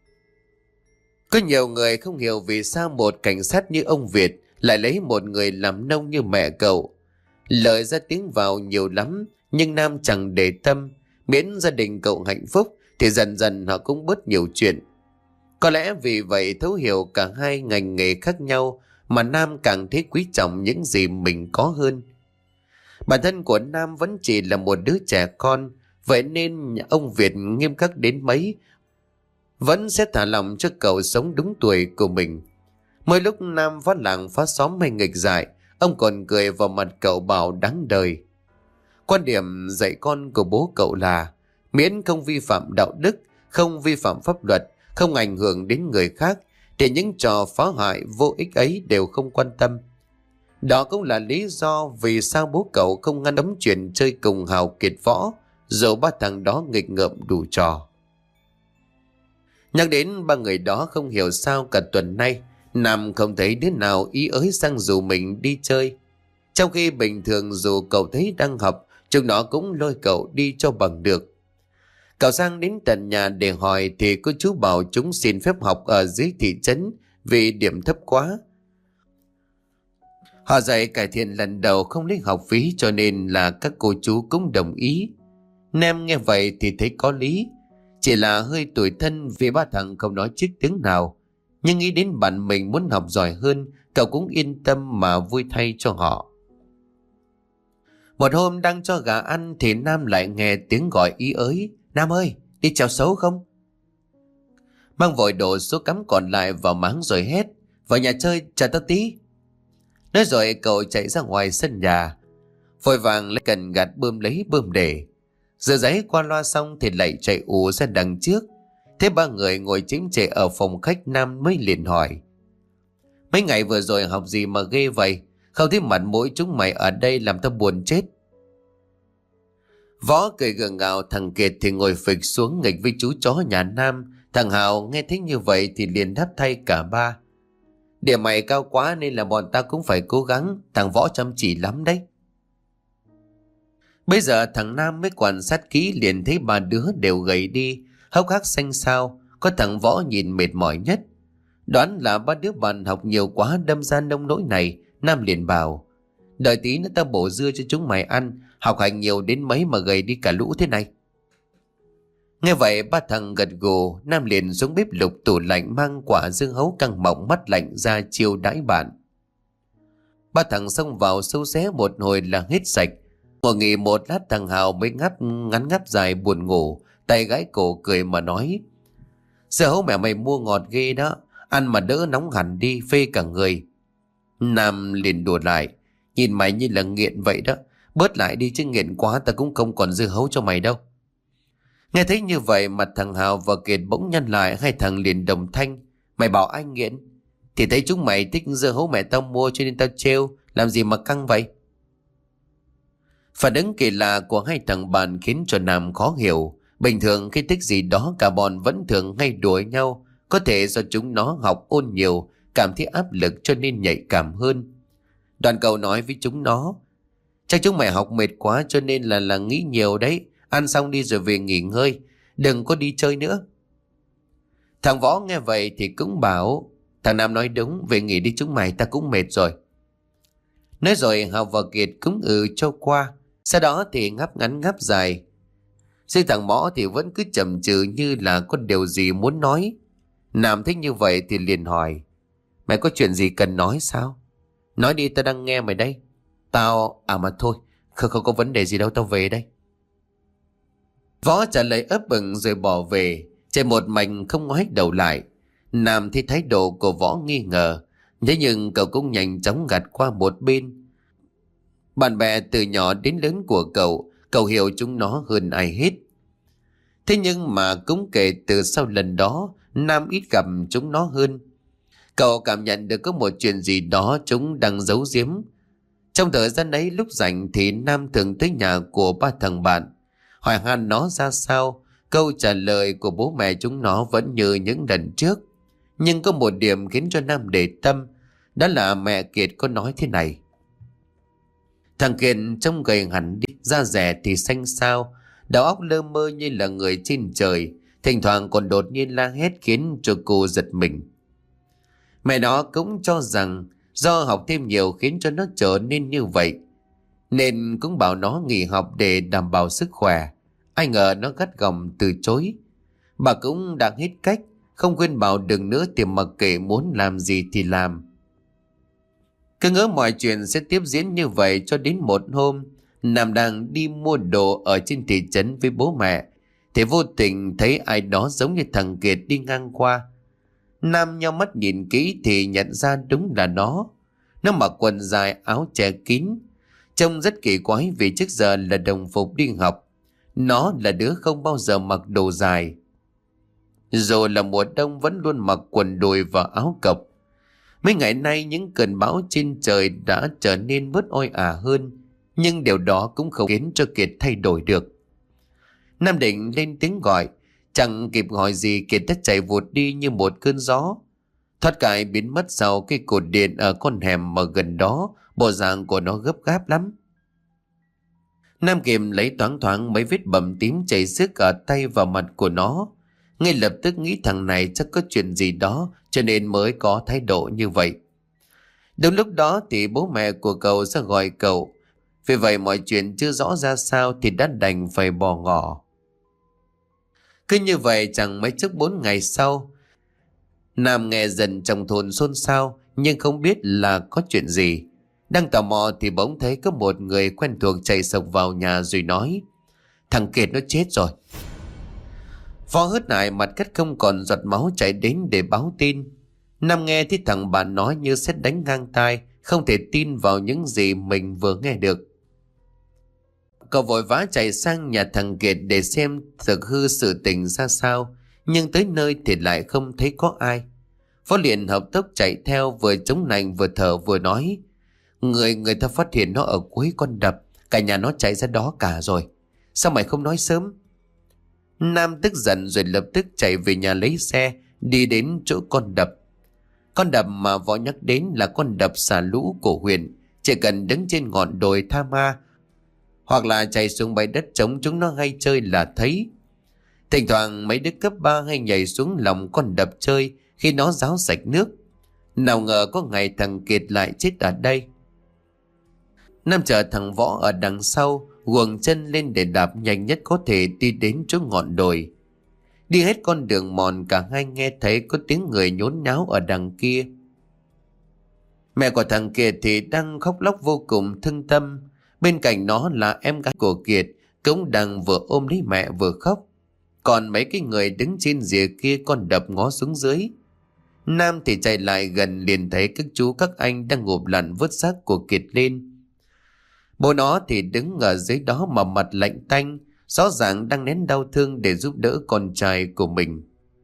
Có nhiều người không hiểu vì sao một cảnh sát như ông Việt lại lấy một người làm nông như mẹ cậu. Lời ra tiếng vào nhiều lắm, nhưng Nam chẳng để tâm, miễn gia đình cậu hạnh phúc thì dần dần họ cũng bớt nhiều chuyện. Có lẽ vì vậy thấu hiểu cả hai ngành nghề khác nhau mà Nam càng thấy quý trọng những gì mình có hơn. Bản thân của Nam vẫn chỉ là một đứa trẻ con, vậy nên ông Việt nghiêm khắc đến mấy vẫn sẽ thả lòng cho cậu sống đúng tuổi của mình. Mỗi lúc Nam phá làng phá xóm hay nghịch dại, ông còn cười vào mặt cậu bảo đáng đời. Quan điểm dạy con của bố cậu là miễn không vi phạm đạo đức, không vi phạm pháp luật, không ảnh hưởng đến người khác thì những trò phá hại vô ích ấy đều không quan tâm. Đó cũng là lý do vì sao bố cậu không ngăn đấm chuyện chơi cùng Hào Kiệt Võ, dù ba thằng đó nghịch ngợm đủ trò. Nhắc đến ba người đó, không hiểu sao cả tuần nay Nam không thấy đứa nào ý ới sang rủ mình đi chơi. Trong khi bình thường dù cậu thấy đang học, chúng nó cũng lôi cậu đi cho bằng được. Cậu sang đến tận nhà để hỏi thì cô chú bảo chúng xin phép học ở dưới thị trấn vì điểm thấp quá. Họ dạy cải thiện lần đầu không lấy học phí, cho nên là các cô chú cũng đồng ý. Nam nghe vậy thì thấy có lý, chỉ là hơi tủi thân vì ba thằng không nói chiếc tiếng nào. Nhưng nghĩ đến bạn mình muốn học giỏi hơn, cậu cũng yên tâm mà vui thay cho họ. Một hôm đang cho gà ăn thì Nam lại nghe tiếng gọi ý ới. Nam ơi, đi chèo sấu không? Mang vội đổ số cắm còn lại vào máng rồi hét: vào nhà chơi, chờ tao tí. Nói rồi cậu chạy ra ngoài sân nhà, vội vàng lấy cần gạt bơm lấy bơm để. Rửa giấy qua loa xong thì lại chạy ù ra đằng trước. Thế ba người ngồi chím chệ ở phòng khách, Nam mới liền hỏi: mấy ngày vừa rồi học gì mà ghê vậy? Không thấy mặt mũi chúng mày ở đây làm tao buồn chết. Võ cười gượng gạo, thằng Kiệt thì ngồi phịch xuống nghịch với chú chó nhà Nam. Thằng Hào nghe thấy như vậy thì liền đáp thay cả ba: điểm mày cao quá nên là bọn ta cũng phải cố gắng, thằng Võ chăm chỉ lắm đấy. Bây giờ thằng Nam mới quan sát kỹ liền thấy ba đứa đều gầy đi, hốc hác xanh xao, có thằng Võ nhìn mệt mỏi nhất. Đoán là ba đứa bạn học nhiều quá đâm ra nông nỗi này. Nam liền bảo: đợi tí nữa tao bổ dưa cho chúng mày ăn, học hành nhiều đến mấy mà gầy đi cả lũ thế này. Nghe vậy ba thằng gật gù. Nam liền xuống bếp lục tủ lạnh mang quả dưa hấu căng mọng mắt lạnh ra chiêu đãi bạn. Ba thằng xông vào sâu xé một hồi là hết sạch. Ngồi nghỉ một lát thằng Hào mới ngáp ngắn ngáp dài buồn ngủ, tay gãi cổ cười mà nói: dưa hấu mẹ mày mua ngọt ghê đó, ăn mà đỡ nóng hẳn đi, phê cả người. Nam liền đùa lại: nhìn mày như là nghiện vậy đó, bớt lại đi chứ nghiện quá ta cũng không còn dưa hấu cho mày đâu. Nghe thấy như vậy mặt thằng Hào và Kiệt bỗng nhăn lại, hai thằng liền đồng thanh: mày bảo anh nghiện thì thấy chúng mày thích dưa hấu mẹ tao mua cho nên tao trêu, làm gì mà căng vậy? Phản ứng kỳ lạ của hai thằng bạn khiến cho Nam khó hiểu. Bình thường khi thích gì đó cả bọn vẫn thường hay đùa nhau, có thể do chúng nó học ôn nhiều, cảm thấy áp lực cho nên nhạy cảm hơn. Đoàn cậu nói với chúng nó: chắc chúng mày học mệt quá cho nên là là nghĩ nhiều đấy, ăn xong đi rồi về nghỉ ngơi, đừng có đi chơi nữa. Thằng Võ nghe vậy thì cũng bảo: thằng Nam nói đúng, về nghỉ đi chúng mày, ta cũng mệt rồi. Nói rồi Hào và Kiệt cũng ừ cho qua. Sau đó thì ngáp ngắn ngáp dài. Riêng thằng Mõ thì vẫn cứ chầm chừ như là có điều gì muốn nói. Nam thích như vậy thì liền hỏi: mày có chuyện gì cần nói sao? Nói đi, tao đang nghe mày đây. Tao... à mà thôi, không, không có vấn đề gì đâu, tao về đây. Võ trả lời ấp ừng rồi bỏ về, chạy một mạch không ngoái đầu lại. Nam thấy thái độ của Võ nghi ngờ, thế nhưng cậu cũng nhanh chóng gạt qua một bên. Bạn bè từ nhỏ đến lớn của cậu, cậu hiểu chúng nó hơn ai hết. Thế nhưng mà cũng kể từ sau lần đó, Nam ít gặp chúng nó hơn. Cậu cảm nhận được có một chuyện gì đó chúng đang giấu giếm. Trong thời gian ấy lúc rảnh thì Nam thường tới nhà của ba thằng bạn, hỏi han nó ra sao. Câu trả lời của bố mẹ chúng nó vẫn như những lần trước. Nhưng có một điểm khiến cho Nam để tâm, đó là mẹ Kiệt có nói thế này: thằng Kiệt trông gầy hẳn đi, da dẻ thì xanh xao, đầu óc lơ mơ như là người trên trời, thỉnh thoảng còn đột nhiên la hét khiến cho cô giật mình. Mẹ nó cũng cho rằng do học thêm nhiều khiến cho nó trở nên như vậy, nên cũng bảo nó nghỉ học để đảm bảo sức khỏe. Ai ngờ nó gắt gỏng từ chối. Bà cũng đang hết cách, không khuyên bảo đừng nữa thì mặc kệ muốn làm gì thì làm. Cứ ngỡ mọi chuyện sẽ tiếp diễn như vậy cho đến một hôm, Nam đang đi mua đồ ở trên thị trấn với bố mẹ thì vô tình thấy ai đó giống như thằng Kiệt đi ngang qua. Nam nheo mắt nhìn kỹ thì nhận ra đúng là nó. Nó mặc quần dài áo che kín, trông rất kỳ quái vì trước giờ là đồng phục đi học. Nó là đứa không bao giờ mặc đồ dài. Dù là mùa đông vẫn luôn mặc quần đùi và áo cộc. Mấy ngày nay những cơn bão trên trời đã trở nên bớt oi ả hơn, nhưng điều đó cũng không khiến cho Kiệt thay đổi được. Nam định lên tiếng gọi, chẳng kịp hỏi gì Kiệt đã chạy vụt đi như một cơn gió, thoát cái biến mất sau cái cột điện ở con hẻm ở gần đó. Bộ dạng của nó gấp gáp lắm. Nam Kiệm lấy thoáng thoáng mấy vết bầm tím chảy xước ở tay và mặt của nó, ngay lập tức nghĩ thằng này chắc có chuyện gì đó cho nên mới có thái độ như vậy. Đúng lúc đó thì bố mẹ của cậu ra gọi cậu, vì vậy mọi chuyện chưa rõ ra sao thì đã đành phải bỏ ngỏ. Cứ như vậy chẳng mấy chốc bốn ngày sau, Nam nghe dần trong thôn xôn xao nhưng không biết là có chuyện gì. Đang tò mò thì bỗng thấy có một người quen thuộc chạy sộc vào nhà rồi nói: "Thằng Kiệt nó chết rồi." Phó hớt hải mặt cắt không còn giọt máu chạy đến để báo tin. Nam nghe thấy thằng bạn nói như sét đánh ngang tai, không thể tin vào những gì mình vừa nghe được. Cậu vội vã chạy sang nhà thằng Kiệt để xem thực hư sự tình ra sao, nhưng tới nơi thì lại không thấy có ai. Phó liền hợp tốc chạy theo, vừa chống nạnh vừa thở vừa nói: Người người ta phát hiện nó ở cuối con đập, cả nhà nó chạy ra đó cả rồi. Sao mày không nói sớm? Nam tức giận rồi lập tức chạy về nhà lấy xe, đi đến chỗ con đập. Con đập mà Võ nhắc đến là con đập xả lũ của huyện. Chỉ cần đứng trên ngọn đồi Tha Ma hoặc là chạy xuống bãi đất trống chúng nó hay chơi là thấy. Thỉnh thoảng mấy đứa cấp ba hay nhảy xuống lòng con đập chơi khi nó ráo sạch nước. Nào ngờ có ngày thằng Kiệt lại chết ở đây. Nam chở thằng Võ ở đằng sau, guồng chân lên để đạp nhanh nhất có thể đi đến chỗ ngọn đồi. Đi hết con đường mòn, cả hai nghe thấy có tiếng người nhốn nháo ở đằng kia. Mẹ của thằng Kiệt thì đang khóc lóc vô cùng thương tâm. Bên cạnh nó là em gái của Kiệt, cũng đang vừa ôm lấy mẹ vừa khóc. Còn mấy cái người đứng trên rìa kia con đập ngó xuống dưới. Nam thì chạy lại gần liền thấy các chú các anh đang ngụp lặn vớt xác của Kiệt lên. Bố nó thì đứng ở dưới đó mà mặt lạnh tanh, rõ ràng đang nén đau thương để giúp đỡ con trai của mình.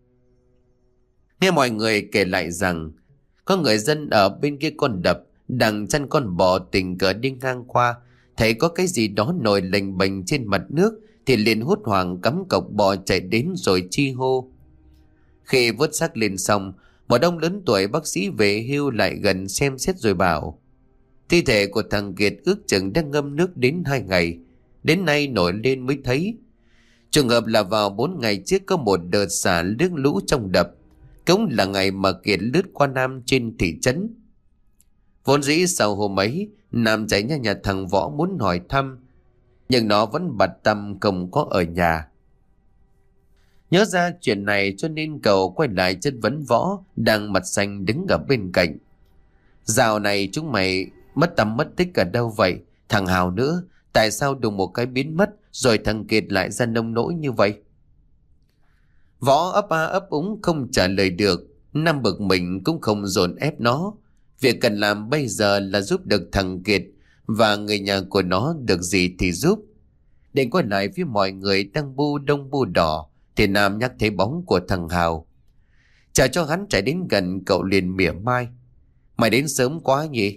Nghe mọi người kể lại rằng có người dân ở bên kia con đập đang chăn con bò tình cờ đi ngang qua, thấy có cái gì đó nổi lềnh bềnh trên mặt nước thì liền hốt hoảng cắm cọc bò chạy đến rồi chi hô. Khi vớt xác lên xong, một ông lớn tuổi bác sĩ về hưu lại gần xem xét rồi bảo: Thi thể của thằng Kiệt ước chừng đã ngâm nước đến hai ngày, đến nay nổi lên mới thấy. Trường hợp là vào bốn ngày trước có một đợt xả nước lũ trong đập, cũng là ngày mà Kiệt lướt qua Nam trên thị trấn. Vốn dĩ sau hôm ấy, Nam chạy nhà nhà thằng Võ muốn hỏi thăm, nhưng nó vẫn bặt tâm không có ở nhà. Nhớ ra chuyện này cho nên cậu quay lại chất vấn Võ đang mặt xanh đứng ở bên cạnh. Dạo này chúng mày mất tăm mất tích ở đâu vậy? Thằng Hào nữa, tại sao đùng một cái biến mất rồi thằng Kiệt lại ra nông nỗi như vậy? Võ ấp a ấp úng không trả lời được. Nam bực mình cũng không dồn ép nó. Việc cần làm bây giờ là giúp được thằng Kiệt và người nhà của nó được gì thì giúp. Định quay lại với mọi người đang bu đông bu đỏ thì Nam nhắc thấy bóng của thằng Hào. Chả cho hắn chạy đến gần, cậu liền mỉa mai: Mày đến sớm quá nhỉ?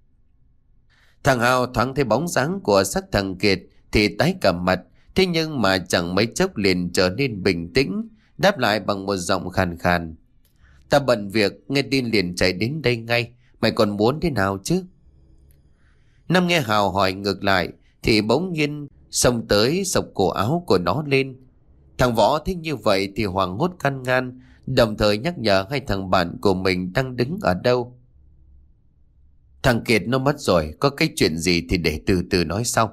Thằng Hào thoáng thấy bóng dáng của xác thằng Kiệt thì tái cả mặt, thế nhưng mà chẳng mấy chốc liền trở nên bình tĩnh, đáp lại bằng một giọng khàn khàn: Ta bận việc, nghe tin liền chạy đến đây ngay, mày còn muốn thế nào chứ? Nam nghe Hào hỏi ngược lại thì bỗng nhiên xông tới xộc cổ áo của nó lên. Thằng Võ thấy như vậy thì hoảng hốt can ngăn, đồng thời nhắc nhở hai thằng bạn của mình đang đứng ở đâu. Thằng Kiệt nó mất rồi, có cái chuyện gì thì để từ từ nói sau.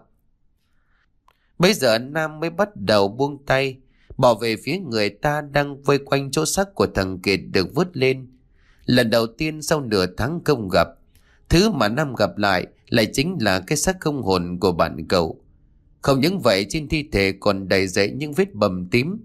Bây giờ Nam mới bắt đầu buông tay, bỏ về phía người ta đang vây quanh chỗ xác của thằng Kiệt được vớt lên. Lần đầu tiên sau nửa tháng không gặp, thứ mà Nam gặp lại lại chính là cái xác không hồn của bạn cậu. Không những vậy, trên thi thể còn đầy dẫy những vết bầm tím.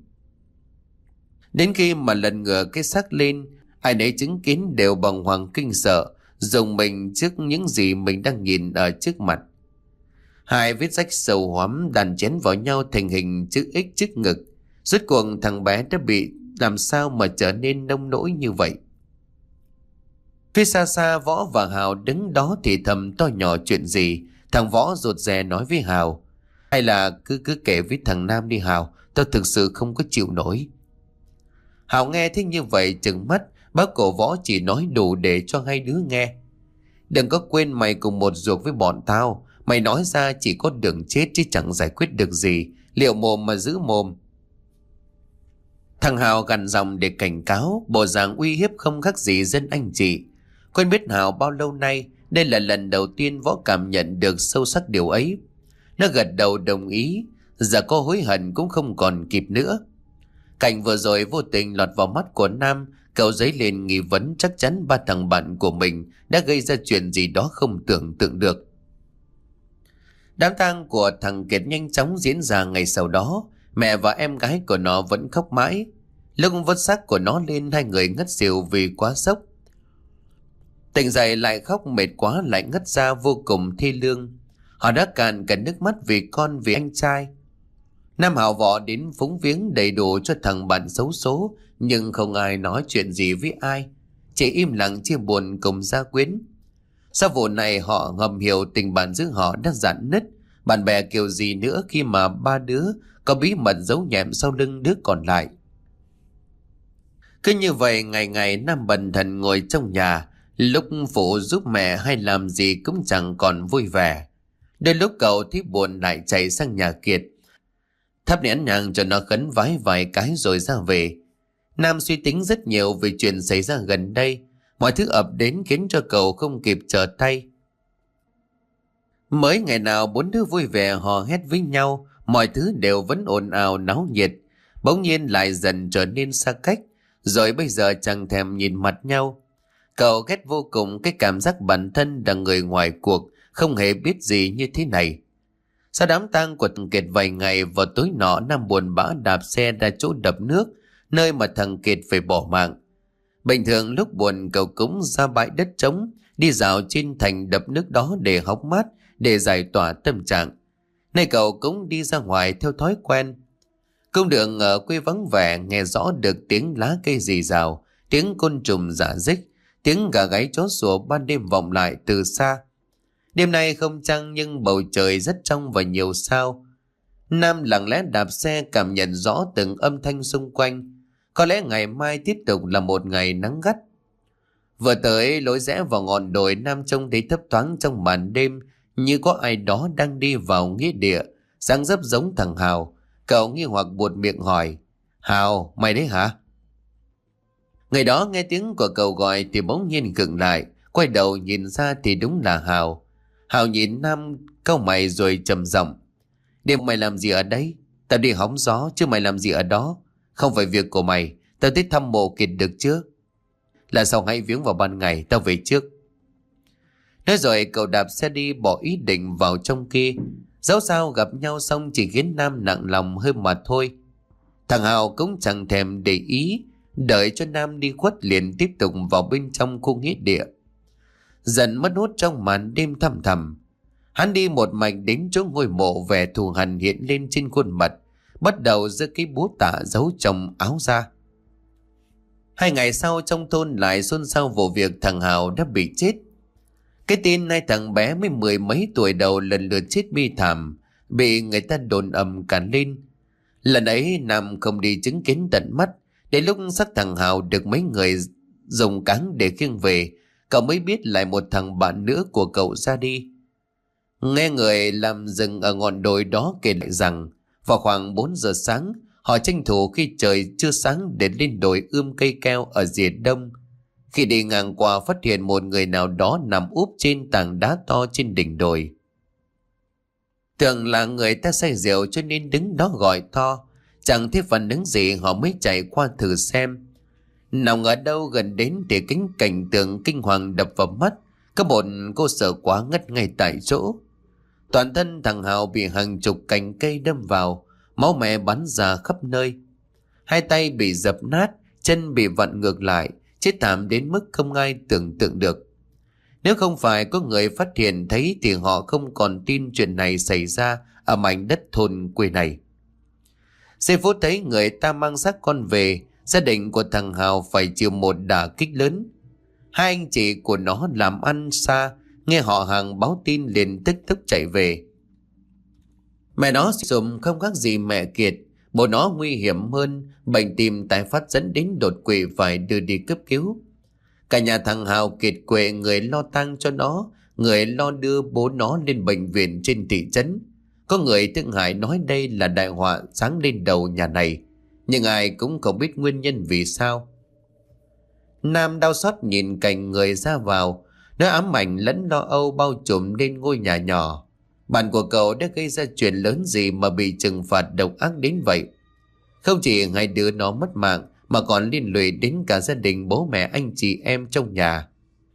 Đến khi mà lần ngửa cái xác lên, ai nấy chứng kiến đều bàng hoàng kinh sợ, rùng mình trước những gì mình đang nhìn ở trước mặt. Hai vết rách sâu hoắm đan chén vào nhau thành hình chữ X trước ngực. Rốt cuộc thằng bé đã bị làm sao mà trở nên nông nỗi như vậy. Phía xa xa Võ và Hào đứng đó thì thầm to nhỏ chuyện gì. Thằng Võ rụt rè nói với Hào: hay là cứ cứ kể với thằng Nam đi Hào, tao thực sự không có chịu nổi. Hào nghe thế như vậy trừng mắt. Bác cổ Võ chỉ nói đủ để cho hai đứa nghe. Đừng có quên mày cùng một ruột với bọn tao. Mày nói ra chỉ có đường chết chứ chẳng giải quyết được gì. Liệu mồm mà giữ mồm. Thằng Hào gằn giọng để cảnh cáo, bộ dạng uy hiếp không khác gì dân anh chị. Quen biết Hào bao lâu nay, đây là lần đầu tiên Võ cảm nhận được sâu sắc điều ấy. Nó gật đầu đồng ý, giờ có hối hận cũng không còn kịp nữa. Cảnh vừa rồi vô tình lọt vào mắt của Nam, cậu dấy lên nghi vấn chắc chắn ba thằng bạn của mình đã gây ra chuyện gì đó không tưởng tượng được. Đám tang của thằng Kiệt nhanh chóng diễn ra ngày sau đó. Mẹ và em gái của nó vẫn khóc mãi. Lúc vớt xác của nó lên, hai người ngất xỉu vì quá sốc. Tỉnh dậy lại khóc, mệt quá lại ngất ra, vô cùng thi lương. Họ đã cạn cả nước mắt vì con, vì anh trai. Nam Hào Võ đến phúng viếng đầy đủ cho thằng bạn xấu số, nhưng không ai nói chuyện gì với ai, chỉ im lặng chia buồn cùng gia quyến. Sau vụ này họ ngầm hiểu tình bạn giữa họ đã rạn nứt. Bạn bè kiểu gì nữa khi mà ba đứa có bí mật giấu nhẹm sau lưng đứa còn lại. Cứ như vậy ngày ngày Nam bần thần ngồi trong nhà, lúc phụ giúp mẹ hay làm gì cũng chẳng còn vui vẻ. Đến lúc cậu thấy buồn lại chạy sang nhà Kiệt, thắp nén nhang cho nó khấn vái vài cái rồi ra về. Nam suy tính rất nhiều về chuyện xảy ra gần đây. Mọi thứ ập đến khiến cho cậu không kịp trở tay. Mới ngày nào bốn đứa vui vẻ hò hét với nhau, mọi thứ đều vẫn ồn ào náo nhiệt. Bỗng nhiên lại dần trở nên xa cách, rồi bây giờ chẳng thèm nhìn mặt nhau. Cậu ghét vô cùng cái cảm giác bản thân là người ngoài cuộc, không hề biết gì như thế này. Sau đám tang của thằng Kiệt vài ngày, vào tối nọ Nam buồn bã đạp xe ra chỗ đập nước, nơi mà thằng Kiệt phải bỏ mạng. Bình thường lúc buồn cậu cũng ra bãi đất trống, đi dạo trên thành đập nước đó để hóng mát, để giải tỏa tâm trạng. Nay cậu cũng đi ra ngoài theo thói quen. Cung đường ở quê vắng vẻ, nghe rõ được tiếng lá cây rì rào, tiếng côn trùng rả rích, tiếng gà gáy chó sủa ban đêm vọng lại từ xa. Đêm nay không trăng nhưng bầu trời rất trong và nhiều sao. Nam lặng lẽ đạp xe cảm nhận rõ từng âm thanh xung quanh. Có lẽ ngày mai tiếp tục là một ngày nắng gắt. Vừa tới lối rẽ vào ngọn đồi, Nam trông thấy thấp thoáng trong màn đêm như có ai đó đang đi vào nghĩa địa, dáng dấp giống thằng Hào. Cậu nghi hoặc buột miệng hỏi: Hào, mày đấy hả? Người đó nghe tiếng của cậu gọi thì bỗng nhiên khựng lại, quay đầu nhìn ra thì đúng là Hào. Hào nhìn Nam cau mày rồi trầm giọng: Đêm mày làm gì ở đây? Tao đi hóng gió chứ mày làm gì ở đó? Không phải việc của mày, tao tới thăm mộ Kiệt được chưa? Là sau hãy viếng vào ban ngày, tao về trước. Nói rồi cậu đạp xe đi, bỏ ý định vào trong kia. Dẫu sao gặp nhau xong chỉ khiến Nam nặng lòng hơn mà thôi. Thằng Hào cũng chẳng thèm để ý, đợi cho Nam đi khuất liền tiếp tục vào bên trong khu nghĩa địa. Dần mất hút trong màn đêm thăm thầm, hắn đi một mạch đến chỗ ngôi mộ, vẻ thù hằn hiện lên trên khuôn mặt, bắt đầu giơ cái búa tạ giấu trong áo ra. Hai ngày sau trong thôn lại xôn xao vụ việc thằng Hào đã bị chết. Cái tin hai thằng bé mới mười mấy tuổi đầu lần lượt chết bi thảm, bị người ta đồn ầm cả lên. Lần ấy Nam không đi chứng kiến tận mắt, đến lúc xác thằng Hào được mấy người dùng cáng để khiêng về, cậu mới biết lại một thằng bạn nữa của cậu ra đi. Nghe người làm rừng ở ngọn đồi đó kể lại rằng vào khoảng bốn giờ sáng, họ tranh thủ khi trời chưa sáng để lên đồi ươm cây keo ở rìa đông. Khi đi ngang qua phát hiện một người nào đó nằm úp trên tảng đá to trên đỉnh đồi. Tưởng là người ta say rượu cho nên đứng đó gọi to, chẳng thấy phản ứng gì họ mới chạy qua thử xem. Nào ngờ đâu gần đến thì kính cảnh tượng kinh hoàng đập vào mắt, có một cô sợ quá ngất ngay tại chỗ. Toàn thân thằng Hào bị hàng chục cành cây đâm vào, máu me bắn ra khắp nơi. Hai tay bị dập nát, chân bị vặn ngược lại, chết thảm đến mức không ai tưởng tượng được. Nếu không phải có người phát hiện thấy thì họ không còn tin chuyện này xảy ra ở mảnh đất thôn quê này. Giây phút thấy người ta mang xác con về, Gia đình của thằng Hào phải chịu một đả kích lớn. Hai anh chị của nó làm ăn xa, nghe họ hàng báo tin liền tức tốc chạy về. Mẹ nó sụm không khác gì mẹ Kiệt. Bố nó nguy hiểm hơn, bệnh tim tái phát dẫn đến đột quỵ phải đưa đi cấp cứu. Cả nhà thằng Hào kiệt quệ, người lo tang cho nó, người lo đưa bố nó lên bệnh viện trên thị trấn. Có người thương hại nói đây là đại họa giáng lên đầu nhà này, nhưng ai cũng không biết nguyên nhân vì sao. Nam đau xót nhìn cảnh người ra vào, nỗi ám ảnh lẫn lo âu bao trùm lên ngôi nhà nhỏ. Bạn của cậu đã gây ra chuyện lớn gì mà bị trừng phạt độc ác đến vậy? Không chỉ hai đứa nó mất mạng mà còn liên lụy đến cả gia đình bố mẹ anh chị em trong nhà.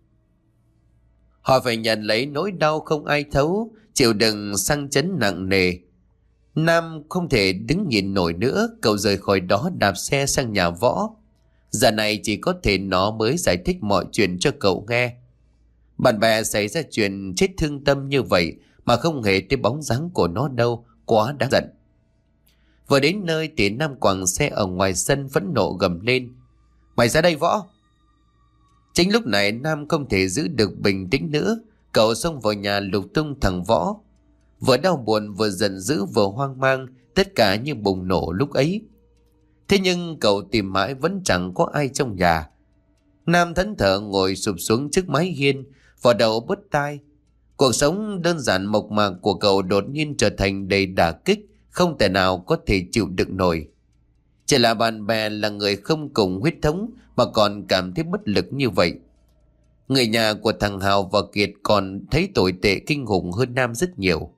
Họ phải nhận lấy nỗi đau không ai thấu, chịu đựng sang chấn nặng nề. Nam không thể đứng nhìn nổi nữa, cậu rời khỏi đó đạp xe sang nhà Võ. Giờ này chỉ có thể nó mới giải thích mọi chuyện cho cậu nghe. Bạn bè xảy ra chuyện chết thương tâm như vậy mà không hề thấy bóng dáng của nó đâu, quá đáng giận. Vừa đến nơi thì Nam quàng xe ở ngoài sân phẫn nộ gầm lên: "Mày ra đây Võ!" Chính lúc này Nam không thể giữ được bình tĩnh nữa, cậu xông vào nhà lục tung thằng Võ. Vừa đau buồn vừa giận dữ vừa hoang mang, tất cả như bùng nổ lúc ấy. Thế nhưng cậu tìm mãi vẫn chẳng có ai trong nhà. Nam thẫn thờ ngồi sụp xuống trước mái hiên, vào đầu bứt tai. Cuộc sống đơn giản mộc mạc của cậu đột nhiên trở thành đầy đả kích, không thể nào có thể chịu đựng nổi. Chỉ là bạn bè, là người không cùng huyết thống mà còn cảm thấy bất lực như vậy. Người nhà của thằng Hào và Kiệt còn thấy tồi tệ kinh khủng hơn Nam rất nhiều.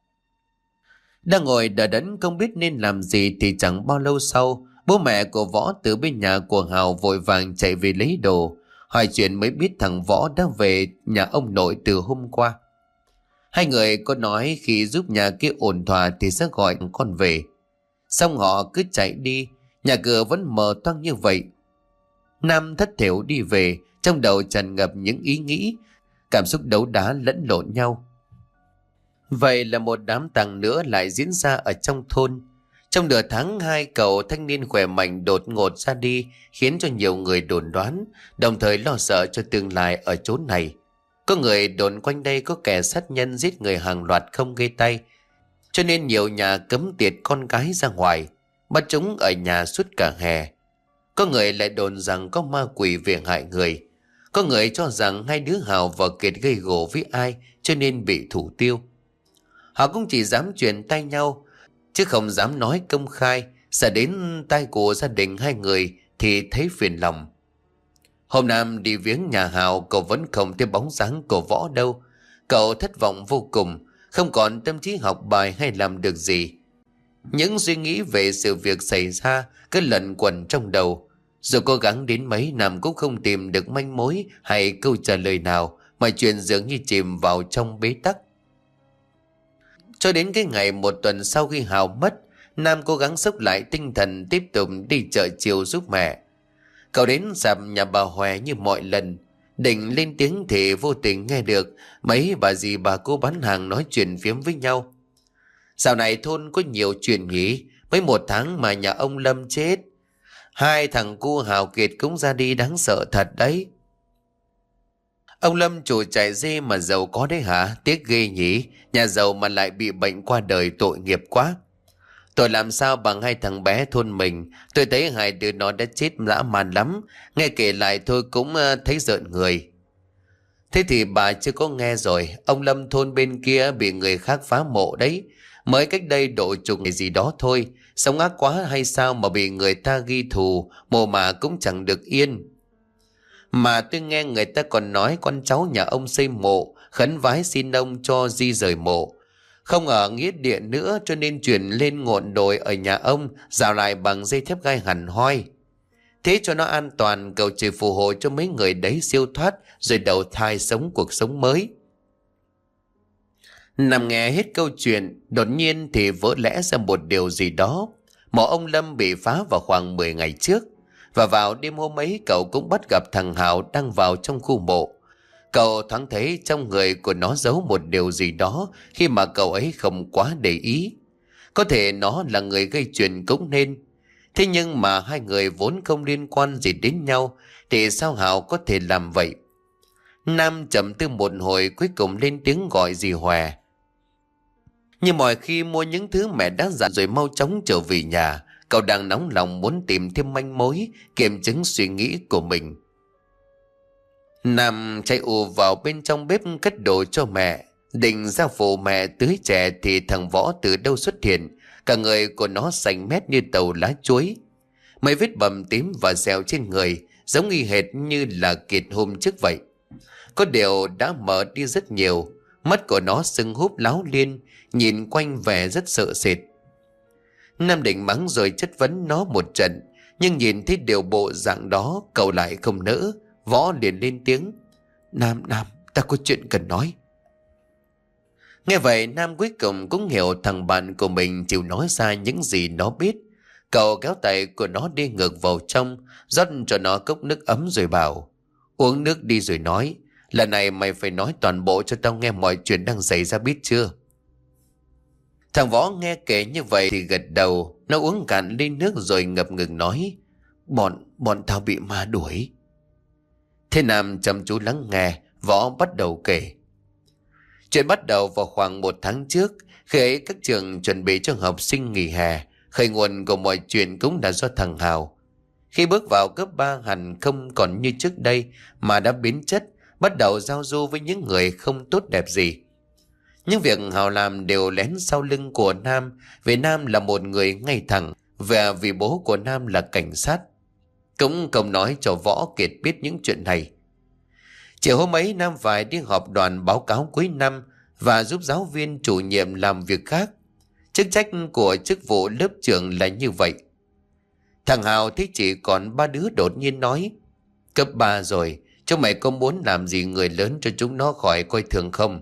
Đang ngồi đờ đẫn không biết nên làm gì thì chẳng bao lâu sau, bố mẹ của Võ từ bên nhà của Hào vội vàng chạy về lấy đồ. Hỏi chuyện mới biết thằng Võ đã về nhà ông nội từ hôm qua. Hai người có nói khi giúp nhà kia ổn thỏa thì sẽ gọi con về. Xong họ cứ chạy đi, nhà cửa vẫn mờ toang như vậy. Nam thất thểu đi về, trong đầu tràn ngập những ý nghĩ, cảm xúc đấu đá lẫn lộn nhau. Vậy là một đám tang nữa lại diễn ra ở trong thôn. Trong nửa tháng, hai cậu thanh niên khỏe mạnh đột ngột ra đi, khiến cho nhiều người đồn đoán, đồng thời lo sợ cho tương lai ở chốn này. Có người đồn quanh đây có kẻ sát nhân giết người hàng loạt không gây tay, cho nên nhiều nhà cấm tiệt con gái ra ngoài, bắt chúng ở nhà suốt cả hè. Có người lại đồn rằng có ma quỷ về hại người. Có người cho rằng hai đứa Hào và Kiệt gây gổ với ai cho nên bị thủ tiêu. Họ cũng chỉ dám truyền tay nhau, chứ không dám nói công khai, sợ đến tai của gia đình hai người thì thấy phiền lòng. Hôm Nam đi viếng nhà Hào, cậu vẫn không thấy bóng dáng của Võ đâu. Cậu thất vọng vô cùng, không còn tâm trí học bài hay làm được gì. Những suy nghĩ về sự việc xảy ra cứ lẩn quẩn trong đầu. Dù cố gắng đến mấy, Nam cũng không tìm được manh mối hay câu trả lời nào, mà chuyện dường như chìm vào trong bế tắc. Cho đến cái ngày một tuần sau khi Hào mất, Nam cố gắng xốc lại tinh thần tiếp tục đi chợ chiều giúp mẹ. Cậu đến sạp nhà bà Hòe như mọi lần, định lên tiếng thì vô tình nghe được mấy bà dì bà cô bán hàng nói chuyện phiếm với nhau. Dạo này thôn có nhiều chuyện nhỉ, mới một tháng mà nhà ông Lâm chết, hai thằng cu Hào Kiệt cũng ra đi, đáng sợ thật đấy. Ông Lâm chủ trại dê mà giàu có đấy hả? Tiếc ghê nhỉ, nhà giàu mà lại bị bệnh qua đời, tội nghiệp quá. Tôi làm sao bằng hai thằng bé thôn mình, tôi thấy hai đứa nó đã chết dã man lắm, nghe kể lại thôi cũng thấy rợn người. Thế thì bà chưa có nghe rồi, ông Lâm thôn bên kia bị người khác phá mộ đấy, mới cách đây độ chục ngày gì đó thôi, sống ác quá hay sao mà bị người ta ghi thù, mồ mà cũng chẳng được yên. Mà tôi nghe người ta còn nói con cháu nhà ông xây mộ, khấn vái xin ông cho di rời mộ, không ở nghĩa địa nữa, cho nên chuyển lên ngọn đồi ở nhà ông, rào lại bằng dây thép gai hẳn hoi. Thế cho nó an toàn, cầu trời phù hộ cho mấy người đấy siêu thoát rồi đầu thai sống cuộc sống mới. Nằm nghe hết câu chuyện, đột nhiên thì vỡ lẽ ra một điều gì đó. Mộ ông Lâm bị phá vào khoảng mười ngày trước, và vào đêm hôm ấy cậu cũng bắt gặp thằng Hào đang vào trong khu mộ. Cậu thoáng thấy trong người của nó giấu một điều gì đó khi mà cậu ấy không quá để ý. Có thể nó là người gây chuyện cũng nên. Thế nhưng mà hai người vốn không liên quan gì đến nhau, thì sao Hào có thể làm vậy? Nam trầm tư một hồi, cuối cùng lên tiếng gọi dì Hòe. Như mọi khi mua những thứ mẹ đã dặn rồi mau chóng trở về nhà, cậu đang nóng lòng muốn tìm thêm manh mối, kiểm chứng suy nghĩ của mình. Nam chạy ù vào bên trong bếp cất đồ cho mẹ, định ra phụ mẹ tưới chè thì thằng Võ từ đâu xuất hiện. Cả người của nó xanh mét như tàu lá chuối, mấy vết bầm tím và sẹo trên người giống y hệt như là Kiệt hôm trước vậy. Có điều đã mở đi rất nhiều, mắt của nó sưng húp láo liên, nhìn quanh vẻ rất sợ sệt. Nam định mắng rồi chất vấn nó một trận, nhưng nhìn thấy điều bộ dạng đó cậu lại không nỡ. Võ liền lên tiếng. Nam, Nam, ta có chuyện cần nói. Nghe vậy Nam cuối cùng cũng hiểu thằng bạn của mình chịu nói ra những gì nó biết. Cậu kéo tay của nó đi ngược vào trong, rót cho nó cốc nước ấm rồi bảo. Uống nước đi rồi nói. Lần này mày phải nói toàn bộ cho tao nghe mọi chuyện đang xảy ra, biết chưa? Thằng Võ nghe kể như vậy thì gật đầu. Nó uống cạn ly nước rồi ngập ngừng nói. Bọn, bọn tao bị ma đuổi. Thế Nam chăm chú lắng nghe. Võ bắt đầu kể. Chuyện bắt đầu vào khoảng một tháng trước, khi ấy các trường chuẩn bị cho học sinh nghỉ hè. Khởi nguồn của mọi chuyện cũng là do thằng Hào. Khi bước vào cấp ba hẳn không còn như trước đây, mà đã biến chất, bắt đầu giao du với những người không tốt đẹp gì. Những việc Hào làm đều lén sau lưng của Nam, vì Nam là một người ngay thẳng, và vì bố của Nam là cảnh sát. Cũng không nói cho Võ Kiệt biết những chuyện này. Chiều hôm ấy Nam phải đi họp đoàn báo cáo cuối năm và giúp giáo viên chủ nhiệm làm việc khác. Chức trách của chức vụ lớp trưởng là như vậy. Thằng Hào thấy chỉ còn ba đứa đột nhiên nói. Cấp ba rồi, chúng mày có muốn làm gì người lớn cho chúng nó khỏi coi thường không?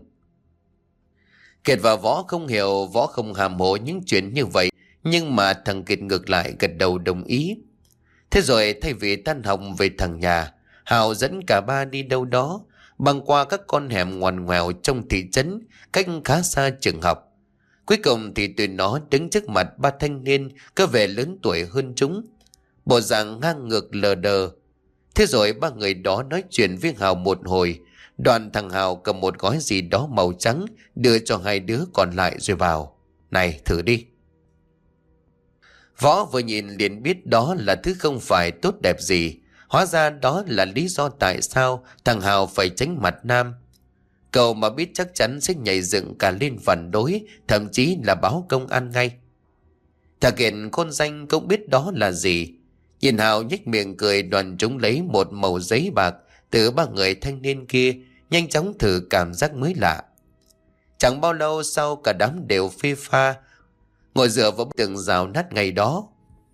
Kiệt và Võ không hiểu, Võ không hàm hồ những chuyện như vậy, nhưng mà thằng Kiệt ngược lại gật đầu đồng ý. Thế rồi thay vì tan học về thằng nhà, Hào dẫn cả ba đi đâu đó, băng qua các con hẻm ngoằn ngoèo trong thị trấn, cách khá xa trường học. Cuối cùng thì tụi nó đứng trước mặt ba thanh niên có vẻ lớn tuổi hơn chúng, bộ dạng ngang ngược lờ đờ. Thế rồi ba người đó nói chuyện với Hào một hồi. Đoàn thằng Hào cầm một gói gì đó màu trắng đưa cho hai đứa còn lại rồi bảo. Này, thử đi. Võ vừa nhìn liền biết đó là thứ không phải tốt đẹp gì. Hóa ra đó là lý do tại sao thằng Hào phải tránh mặt Nam. Cậu mà biết chắc chắn sẽ nhảy dựng cả lên phản đối, thậm chí là báo công an ngay. Thằng Kiệt khôn danh cũng biết đó là gì. Nhìn Hào nhếch miệng cười, đoàn chúng lấy một mẩu giấy bạc từ ba người thanh niên kia, nhanh chóng thử cảm giác mới lạ. Chẳng bao lâu sau cả đám đều phê pha, ngồi dựa vào bức tường rào nát ngày đó.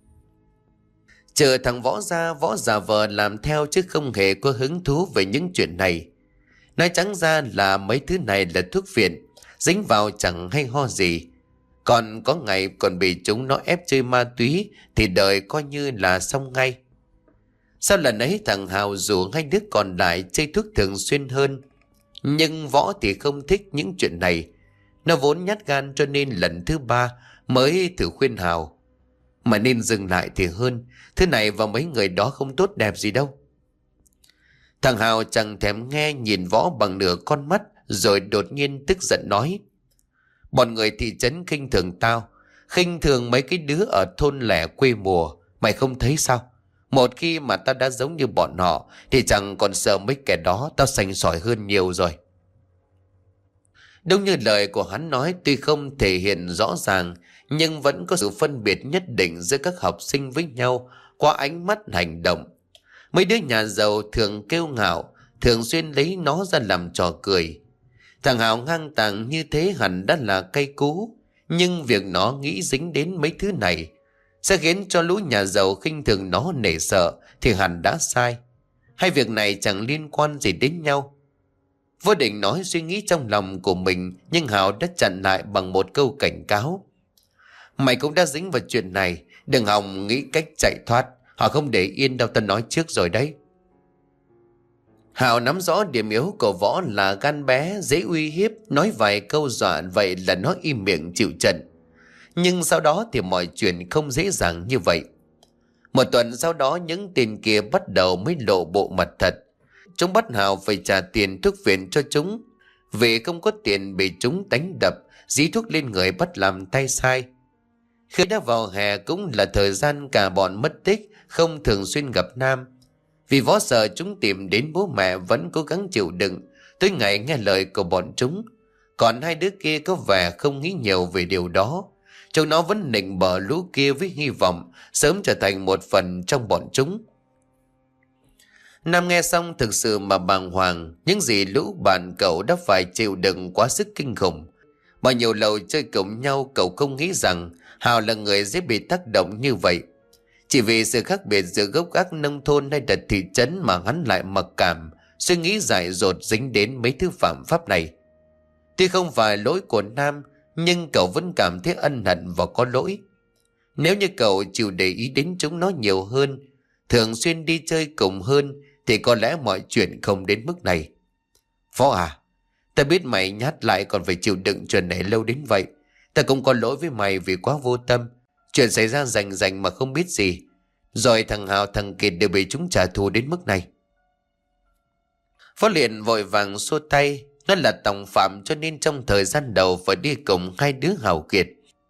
Chờ thằng Võ ra, Võ giả vờ làm theo chứ không hề có hứng thú về những chuyện này. Nói trắng ra là mấy thứ này là thuốc phiện, dính vào chẳng hay ho gì. Còn có ngày còn bị chúng nó ép chơi ma túy thì đời coi như là xong ngay. Sau lần ấy thằng Hào rủ hai đứa còn lại chơi thuốc thường xuyên hơn. Nhưng Võ thì không thích những chuyện này. Nó vốn nhát gan cho nên lần thứ ba mới thử khuyên Hào. Mà nên dừng lại thì hơn. Thứ này và mấy người đó không tốt đẹp gì đâu. Thằng Hào chẳng thèm nghe, nhìn Võ bằng nửa con mắt rồi đột nhiên tức giận nói. Bọn người thị trấn khinh thường tao, khinh thường mấy cái đứa ở thôn lẻ quê mùa. Mày không thấy sao? Một khi mà tao đã giống như bọn họ thì chẳng còn sợ mấy kẻ đó, tao sành sỏi hơn nhiều rồi. Đúng như lời của hắn nói, tuy không thể hiện rõ ràng nhưng vẫn có sự phân biệt nhất định giữa các học sinh với nhau qua ánh mắt, hành động. Mấy đứa nhà giàu thường kiêu ngạo, thường xuyên lấy nó ra làm trò cười. Thằng Hào ngang tàng như thế hẳn đã là cay cú, nhưng việc nó nghĩ dính đến mấy thứ này sẽ khiến cho lũ nhà giàu khinh thường nó nể sợ thì hẳn đã sai. Hai việc này chẳng liên quan gì đến nhau. Vô định nói suy nghĩ trong lòng của mình, nhưng Hào đã chặn lại bằng một câu cảnh cáo. Mày cũng đã dính vào chuyện này, đừng hòng nghĩ cách chạy thoát. Họ không để yên đâu, tao nói trước rồi đấy. Hào nắm rõ điểm yếu của Võ là gan bé, dễ uy hiếp, nói vài câu dọa vậy là nó im miệng chịu trận. Nhưng sau đó thì mọi chuyện không dễ dàng như vậy. Một tuần sau đó những tên kia bắt đầu mới lộ bộ mặt thật. Chúng bắt Hào phải trả tiền thuốc viện cho chúng. Vì không có tiền bị chúng đánh đập, dí thuốc lên người bắt làm tay sai. Khi đã vào hè cũng là thời gian cả bọn mất tích, không thường xuyên gặp Nam. Vì Võ sợ chúng tìm đến bố mẹ vẫn cố gắng chịu đựng, tới ngày nghe lời của bọn chúng. Còn hai đứa kia có vẻ không nghĩ nhiều về điều đó. Chúng nó vẫn nịnh bợ lũ kia với hy vọng sớm trở thành một phần trong bọn chúng. Nam nghe xong thực sự mà bàng hoàng. Những gì lũ bạn cậu đã phải chịu đựng quá sức kinh khủng. Bao nhiêu lâu chơi cùng nhau, cậu không nghĩ rằng Hào là người dễ bị tác động như vậy. Chỉ vì sự khác biệt giữa gốc gác nông thôn hay là thị trấn mà hắn lại mặc cảm, suy nghĩ dại dột dính đến mấy thứ phạm pháp này. Tuy không phải lỗi của Nam, nhưng cậu vẫn cảm thấy ân hận và có lỗi. Nếu như cậu chịu để ý đến chúng nó nhiều hơn, thường xuyên đi chơi cùng hơn, thì có lẽ mọi chuyện không đến mức này. Phó à, ta biết mày nhát lại còn phải chịu đựng chuyện này lâu đến vậy. Ta cũng có lỗi với mày vì quá vô tâm. Chuyện xảy ra rành rành mà không biết gì. Rồi thằng Hào thằng Kiệt đều bị chúng trả thù đến mức này. Phó liền vội vàng xua tay. Nó là tòng phạm cho nên trong thời gian đầu phải đi cùng hai đứa Hào Kiệt.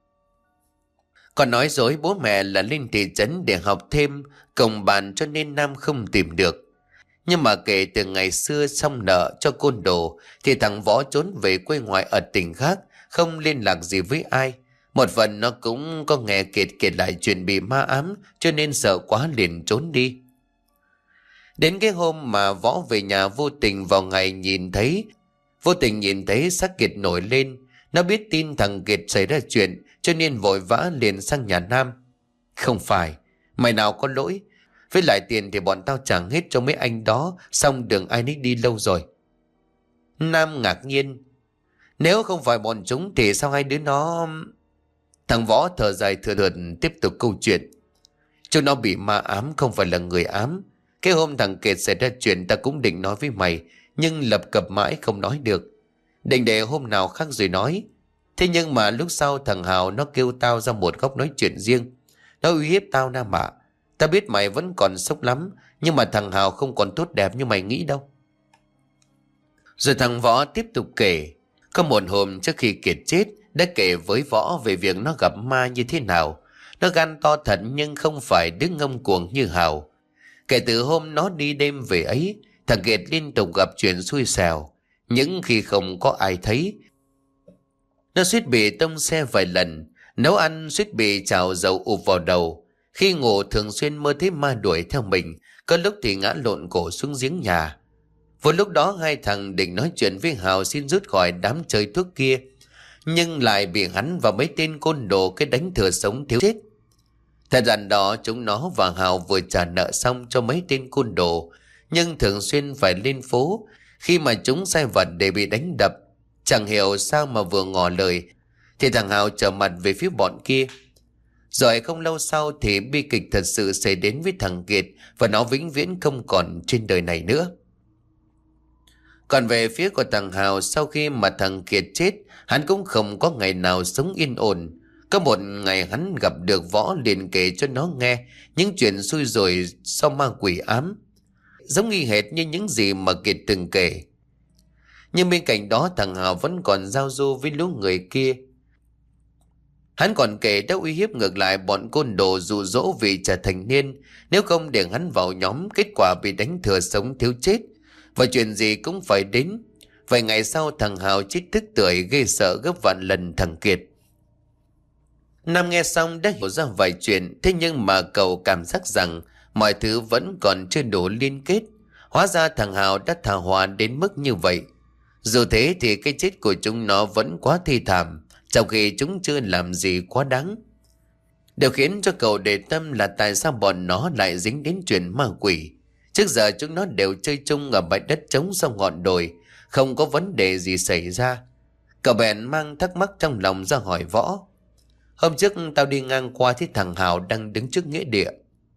Còn nói dối bố mẹ là lên thị trấn để học thêm, cùng bàn cho nên Nam không tìm được. Nhưng mà kể từ ngày xưa xong nợ cho côn đồ thì thằng Võ trốn về quê ngoại ở tỉnh khác, không liên lạc gì với ai. Một phần nó cũng có nghe Kiệt kể lại chuyện bị ma ám, cho nên sợ quá liền trốn đi. Đến cái hôm mà Võ về nhà vô tình vào ngày nhìn thấy, vô tình nhìn thấy xác Kiệt nổi lên. Nó biết tin thằng Kiệt xảy ra chuyện, cho nên vội vã liền sang nhà Nam. Không phải, mày nào có lỗi. Với lại tiền thì bọn tao trả hết cho mấy anh đó, xong đường ai nấy đi lâu rồi. Nam ngạc nhiên. Nếu không phải bọn chúng thì sao hai đứa nó... Thằng Võ thở dài thừa thượt tiếp tục câu chuyện. Chúng nó bị ma ám, không phải là người ám. Cái hôm thằng Kiệt xảy ra chuyện ta cũng định nói với mày, nhưng lập cập mãi không nói được. Định để hôm nào khác rồi nói. Thế nhưng mà lúc sau thằng Hào nó kêu tao ra một góc nói chuyện riêng. Nó uy hiếp tao Nam ạ. Ta biết mày vẫn còn sốc lắm, nhưng mà thằng Hào không còn tốt đẹp như mày nghĩ đâu. Rồi thằng Võ tiếp tục kể. Có một hôm trước khi Kiệt chết, đã kể với Võ về việc nó gặp ma như thế nào. Nó gan to thật nhưng không phải đứa ngông cuồng như Hào. Kể từ hôm nó đi đêm về ấy, thằng Kiệt liên tục gặp chuyện xui xẻo. Những khi không có ai thấy, nó suýt bị tông xe vài lần, nấu ăn suýt bị trào dầu ụp vào đầu. Khi ngủ thường xuyên mơ thấy ma đuổi theo mình, có lúc thì ngã lộn cổ xuống giếng nhà. Vừa lúc đó hai thằng định nói chuyện với Hào xin rút khỏi đám chơi thuốc kia, nhưng lại bị hắn và mấy tên côn đồ cái đánh thừa sống thiếu chết. Thời gian đó chúng nó và Hào vừa trả nợ xong cho mấy tên côn đồ, nhưng thường xuyên phải lên phố. Khi mà chúng sai vặt để bị đánh đập, chẳng hiểu sao mà vừa ngỏ lời thì thằng Hào trở mặt về phía bọn kia. Rồi không lâu sau thì bi kịch thật sự xảy đến với thằng Kiệt, và nó vĩnh viễn không còn trên đời này nữa. Còn về phía của thằng Hào, sau khi mà thằng Kiệt chết, hắn cũng không có ngày nào sống yên ổn. Có một ngày hắn gặp được Võ liền kể cho nó nghe những chuyện xui rủi sau ma quỷ ám, giống y hệt như những gì mà Kiệt từng kể. Nhưng bên cạnh đó thằng Hào vẫn còn giao du với lũ người kia. Hắn còn kể đã uy hiếp ngược lại bọn côn đồ dụ dỗ vì trở thành niên, nếu không để hắn vào nhóm, kết quả bị đánh thừa sống thiếu chết, và chuyện gì cũng phải đến. Vài ngày sau thằng Hào chết tức tưởi ghê sợ gấp vạn lần thằng Kiệt. Nam nghe xong đã hiểu ra vài chuyện, thế nhưng mà cậu cảm giác rằng mọi thứ vẫn còn chưa đủ liên kết. Hóa ra thằng Hào đã thả hỏa đến mức như vậy. Dù thế thì cái chết của chúng nó vẫn quá thi thảm, trong khi chúng chưa làm gì quá đáng. Điều khiến cho cậu để tâm là tại sao bọn nó lại dính đến chuyện ma quỷ. Trước giờ chúng nó đều chơi chung ở bãi đất trống sau ngọn đồi, không có vấn đề gì xảy ra. Cậu bèn mang thắc mắc trong lòng ra hỏi Võ. Hôm trước tao đi ngang qua thấy thằng Hào đang đứng trước nghĩa địa.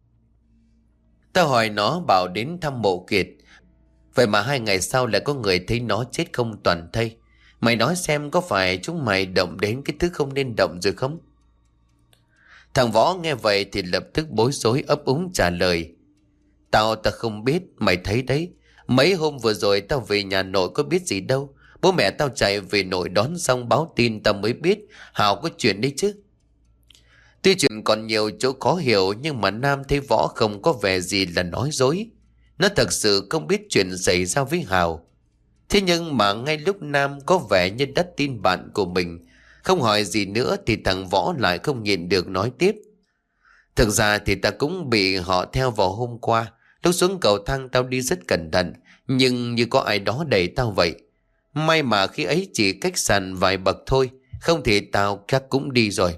Tao hỏi nó bảo đến thăm mộ Kiệt. Vậy mà hai ngày sau lại có người thấy nó chết không toàn thây. Mày nói xem có phải chúng mày động đến cái thứ không nên động rồi không? Thằng Võ nghe vậy thì lập tức bối rối ấp úng trả lời. Tao ta không biết, mày thấy đấy. Mấy hôm vừa rồi tao về nhà nội có biết gì đâu. Bố mẹ tao chạy về nội đón xong báo tin tao mới biết Hào có chuyện đấy chứ. Tuy chuyện còn nhiều chỗ khó hiểu, nhưng mà Nam thấy Võ không có vẻ gì là nói dối. Nó thật sự không biết chuyện xảy ra với Hào. Thế nhưng mà ngay lúc Nam có vẻ như đã tin bạn của mình, không hỏi gì nữa, thì thằng Võ lại không nhịn được nói tiếp. Thực ra thì ta cũng bị họ theo vào hôm qua. Lúc xuống cầu thang tao đi rất cẩn thận, nhưng như có ai đó đẩy tao vậy. May mà khi ấy chỉ cách sàn vài bậc thôi, không thì tao chắc cũng đi rồi.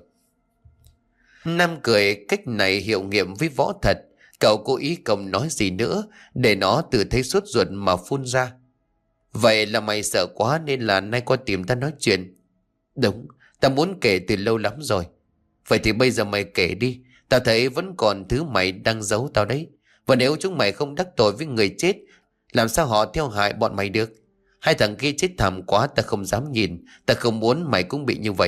Nam cười, cách này hiệu nghiệm với Võ thật. Cậu cố ý không nói gì nữa, để nó tự thấy sốt ruột mà phun ra. Vậy là mày sợ quá nên là nay qua tìm ta nói chuyện. Đúng, ta muốn kể từ lâu lắm rồi. Vậy thì bây giờ mày kể đi. Tao thấy vẫn còn thứ mày đang giấu tao đấy. Và nếu chúng mày không đắc tội với người chết, làm sao họ theo hại bọn mày được? Hai thằng kia chết thảm quá, ta không dám nhìn. Ta không muốn mày cũng bị như vậy.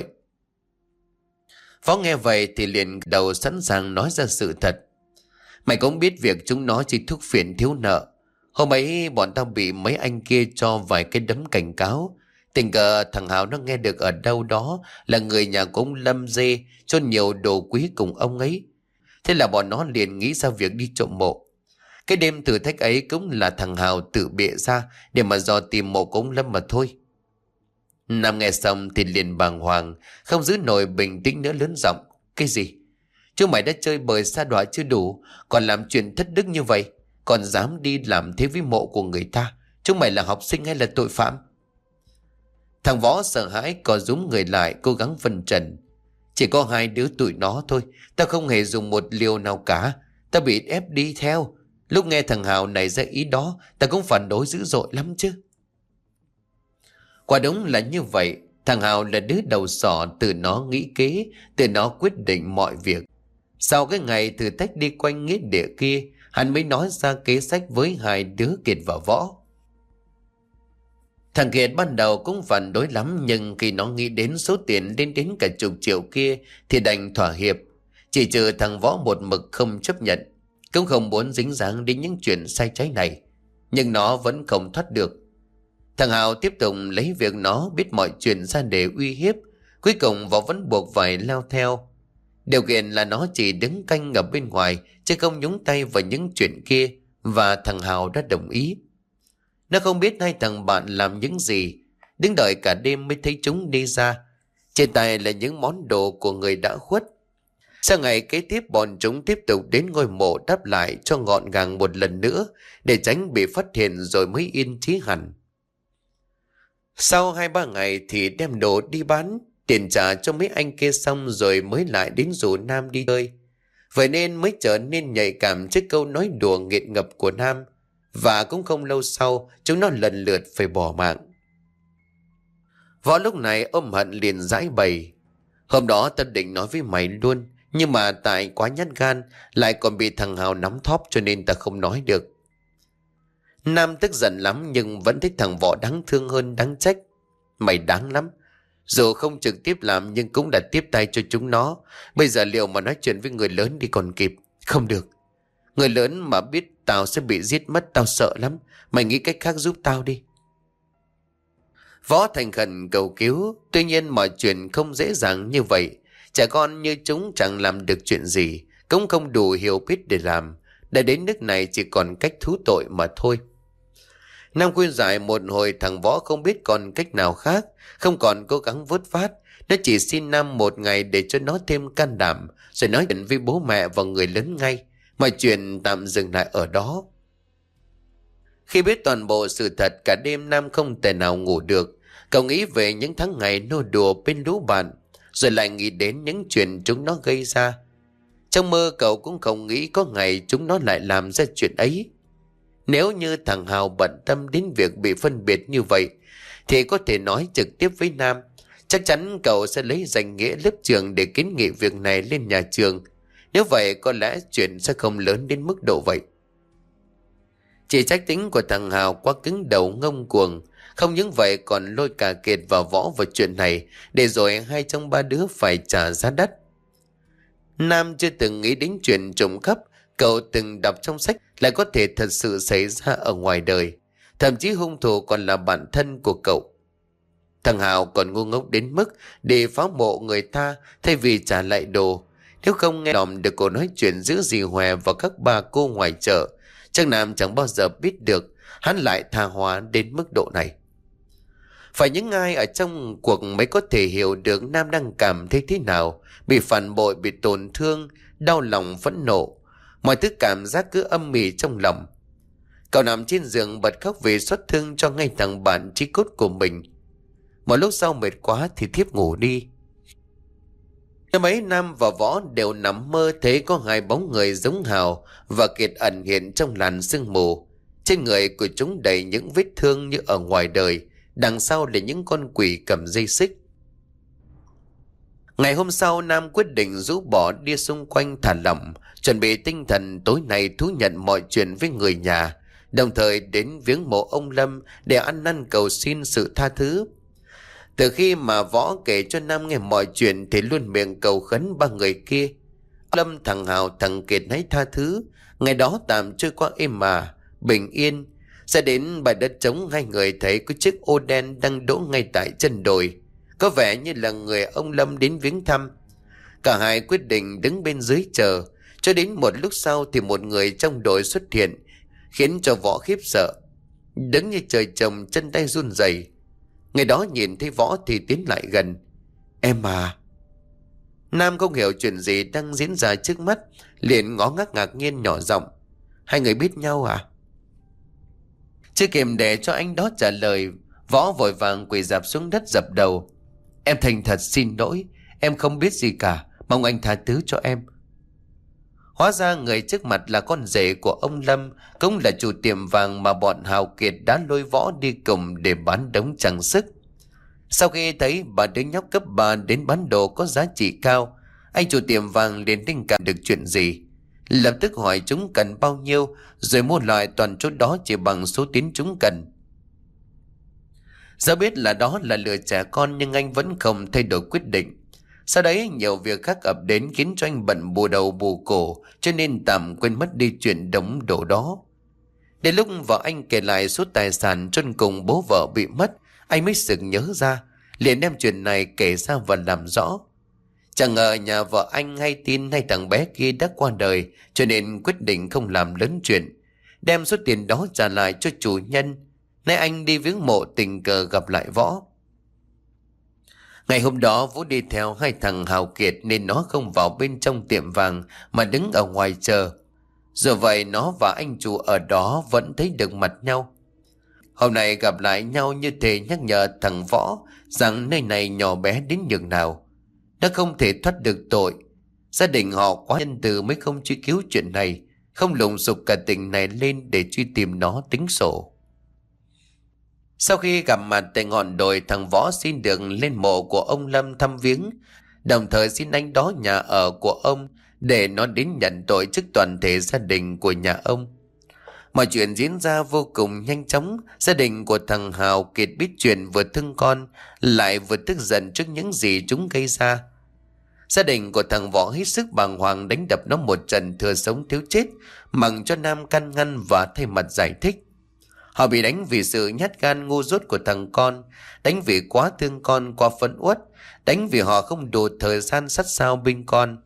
Phó nghe vậy thì liền đầu sẵn sàng nói ra sự thật. Mày cũng biết việc chúng nó chỉ thuốc phiện thiếu nợ. Hôm ấy bọn tao bị mấy anh kia cho vài cái đấm cảnh cáo. Tình cờ thằng Hào nó nghe được ở đâu đó là người nhà của ông Lâm Dê cho nhiều đồ quý cùng ông ấy. Thế là bọn nó liền nghĩ ra việc đi trộm mộ. Cái đêm thử thách ấy cũng là thằng Hào tự bịa ra để mà dò tìm mộ của ông Lâm mà thôi. Nam nghe xong thì liền bàng hoàng, không giữ nổi bình tĩnh nữa, lớn giọng. Cái gì? Chúng mày đã chơi bời sa đọa chưa đủ, còn làm chuyện thất đức như vậy, còn dám đi làm thế với mộ của người ta. Chúng mày là học sinh hay là tội phạm? Thằng Võ sợ hãi co rúm người lại, cố gắng phân trần. Chỉ có hai đứa tụi nó thôi, tao không hề dùng một liều nào cả. Tao bị ép đi theo. Lúc nghe thằng Hào này ra ý đó, tao cũng phản đối dữ dội lắm chứ. Quả đúng là như vậy. Thằng Hào là đứa đầu sỏ, từ nó nghĩ kế, từ nó quyết định mọi việc. Sau cái ngày thử thách đi quanh nghĩa địa kia, hắn mới nói ra kế sách với hai đứa Kiệt và Võ. Thằng Kiệt ban đầu cũng phản đối lắm, nhưng khi nó nghĩ đến số tiền lên đến cả chục triệu kia thì đành thỏa hiệp. Chỉ trừ thằng Võ một mực không chấp nhận, cũng không muốn dính dáng đến những chuyện sai trái này. Nhưng nó vẫn không thoát được. Thằng Hào tiếp tục lấy việc nó biết mọi chuyện ra để uy hiếp. Cuối cùng Võ vẫn buộc phải lao theo. Điều kiện là nó chỉ đứng canh ở bên ngoài, chứ không nhúng tay vào những chuyện kia. Và thằng Hào đã đồng ý. Nó không biết hai thằng bạn làm những gì, đứng đợi cả đêm mới thấy chúng đi ra. Trên tay là những món đồ của người đã khuất. Sau ngày kế tiếp, bọn chúng tiếp tục đến ngôi mộ đáp lại cho gọn gàng một lần nữa, để tránh bị phát hiện rồi mới yên chí hẳn. Sau hai ba ngày thì đem đồ đi bán, tiền trả cho mấy anh kia xong rồi mới lại đến rủ Nam đi chơi. Vậy nên mới trở nên nhạy cảm trước câu nói đùa nghiện ngập của Nam. Và cũng không lâu sau, chúng nó lần lượt phải bỏ mạng. Võ lúc này ôm hận liền giải bày. Hôm đó ta định nói với mày luôn, nhưng mà tại quá nhát gan, lại còn bị thằng Hào nắm thóp, cho nên ta không nói được. Nam tức giận lắm, nhưng vẫn thích thằng Võ đáng thương hơn đáng trách. Mày đáng lắm. Dù không trực tiếp làm nhưng cũng đã tiếp tay cho chúng nó. Bây giờ liệu mà nói chuyện với người lớn đi còn kịp? Không được. Người lớn mà biết tao sẽ bị giết mất, tao sợ lắm. Mày nghĩ cách khác giúp tao đi. Võ thành khẩn cầu cứu. Tuy nhiên mọi chuyện không dễ dàng như vậy. Trẻ con như chúng chẳng làm được chuyện gì, cũng không đủ hiểu biết để làm. Đã đến nước này chỉ còn cách thú tội mà thôi. Nam khuyên giải một hồi, thằng Võ không biết còn cách nào khác, không còn cố gắng vớt vát. Nó chỉ xin Nam một ngày để cho nó thêm can đảm, rồi nói chuyện với bố mẹ và người lớn ngay. Mọi chuyện tạm dừng lại ở đó. Khi biết toàn bộ sự thật, cả đêm Nam không thể nào ngủ được. Cậu nghĩ về những tháng ngày nô đùa bên lũ bạn, rồi lại nghĩ đến những chuyện chúng nó gây ra. Trong mơ cậu cũng không nghĩ có ngày chúng nó lại làm ra chuyện ấy. Nếu như thằng Hào bận tâm đến việc bị phân biệt như vậy, thì có thể nói trực tiếp với Nam. Chắc chắn cậu sẽ lấy danh nghĩa lớp trường để kiến nghị việc này lên nhà trường. Nếu vậy có lẽ chuyện sẽ không lớn đến mức độ vậy. Chỉ trách tính của thằng Hào quá cứng đầu ngông cuồng. Không những vậy còn lôi cả Kiệt vào Võ vào chuyện này, để rồi hai trong ba đứa phải trả giá đắt. Nam chưa từng nghĩ đến chuyện trộm cắp cậu từng đọc trong sách lại có thể thật sự xảy ra ở ngoài đời. Thậm chí hung thủ còn là bạn thân của cậu. Thằng Hào còn ngu ngốc đến mức để phá mộ người ta thay vì trả lại đồ. Nếu không nghe lòng được cô nói chuyện giữa dì Hòe và các bà cô ngoài chợ, chắc Nam chẳng bao giờ biết được hắn lại tha hóa đến mức độ này. Phải những ai ở trong cuộc mới có thể hiểu được Nam đang cảm thấy thế nào, bị phản bội, bị tổn thương, đau lòng, phẫn nộ. Mọi thứ cảm giác cứ âm mỉ trong lòng. Cậu nằm trên giường bật khóc vì xót thương cho ngay thằng bạn chí cốt của mình. Một lúc sau mệt quá thì thiếp ngủ đi. Năm ấy Nam và Võ đều nằm mơ thấy có hai bóng người giống Hào và Kiệt ẩn hiện trong làn sương mù. Trên người của chúng đầy những vết thương như ở ngoài đời, đằng sau là những con quỷ cầm dây xích. Ngày hôm sau Nam quyết định rũ bỏ đi xung quanh thả lỏng, chuẩn bị tinh thần tối nay thú nhận mọi chuyện với người nhà, đồng thời đến viếng mộ ông Lâm để ăn năn cầu xin sự tha thứ. Từ khi mà Võ kể cho Nam nghe mọi chuyện thì luôn miệng cầu khấn ba người kia. Lâm, thằng Hào, thằng Kiệt hãy tha thứ. Ngày đó tạm trôi qua êm mà, bình yên. Sẽ đến bãi đất trống, hai người thấy có chiếc ô đen đang đỗ ngay tại chân đồi. Có vẻ như là người ông Lâm đến viếng thăm. Cả hai quyết định đứng bên dưới chờ. Cho đến một lúc sau thì một người trong đội xuất hiện, khiến cho Võ khiếp sợ. Đứng như trời trồng, chân tay run rẩy. Người đó nhìn thấy Võ thì tiến lại gần. Em à. Nam không hiểu chuyện gì đang diễn ra trước mắt, liền ngó ngác ngạc nhiên nhỏ giọng. Hai người biết nhau à? Chưa kịp để cho anh đó trả lời, Võ vội vàng quỳ rạp xuống đất dập đầu. Em thành thật xin lỗi, em không biết gì cả, mong anh tha thứ cho em. Hóa ra người trước mặt là con rể của ông Lâm, cũng là chủ tiệm vàng mà bọn Hào Kiệt đã lôi Võ đi cùng để bán đống trang sức. Sau khi thấy bà đứa nhóc cấp ba đến bán đồ có giá trị cao, anh chủ tiệm vàng liền linh cảm được chuyện gì. Lập tức hỏi chúng cần bao nhiêu, rồi mua lại toàn chỗ đó chỉ bằng số tiền chúng cần. Do biết là đó là lừa trẻ con nhưng anh vẫn không thay đổi quyết định. Sau đấy nhiều việc khác ập đến khiến cho anh bận bù đầu bù cổ, cho nên tạm quên mất đi chuyện đống đồ đó. Đến lúc vợ anh kể lại số tài sản chôn cùng bố vợ bị mất, anh mới sực nhớ ra, liền đem chuyện này kể ra và làm rõ. Chẳng ngờ nhà vợ anh hay tin hay thằng bé kia đã qua đời, cho nên quyết định không làm lớn chuyện, đem số tiền đó trả lại cho chủ nhân. Nay anh đi viếng mộ tình cờ gặp lại Võ. Ngày hôm đó Vũ đi theo hai thằng Hào Kiệt nên nó không vào bên trong tiệm vàng mà đứng ở ngoài chờ. Dù vậy nó và anh chủ ở đó vẫn thấy được mặt nhau. Hôm nay gặp lại nhau như thế nhắc nhở thằng Võ rằng nơi này nhỏ bé đến nhường nào. Nó không thể thoát được tội. Gia đình họ quá nhân từ mới không truy cứu chuyện này, không lùng sục cả tỉnh này lên để truy tìm nó tính sổ. Sau khi gặp mặt tại ngọn đồi, thằng Võ xin được lên mộ của ông Lâm thăm viếng, đồng thời xin anh đó nhà ở của ông để nó đến nhận tội trước toàn thể gia đình của nhà ông. Mọi chuyện diễn ra vô cùng nhanh chóng. Gia đình của thằng Hào Kiệt biết chuyện vừa thương con lại vừa tức giận trước những gì chúng gây ra. Gia đình của thằng Võ hết sức bàng hoàng đánh đập nó một trận thừa sống thiếu chết, mặc cho Nam can ngăn và thay mặt giải thích. Họ bị đánh vì sự nhát gan ngu dốt của thằng con, đánh vì quá thương con quá phẫn uất, đánh vì họ không đủ thời gian sát sao bên con.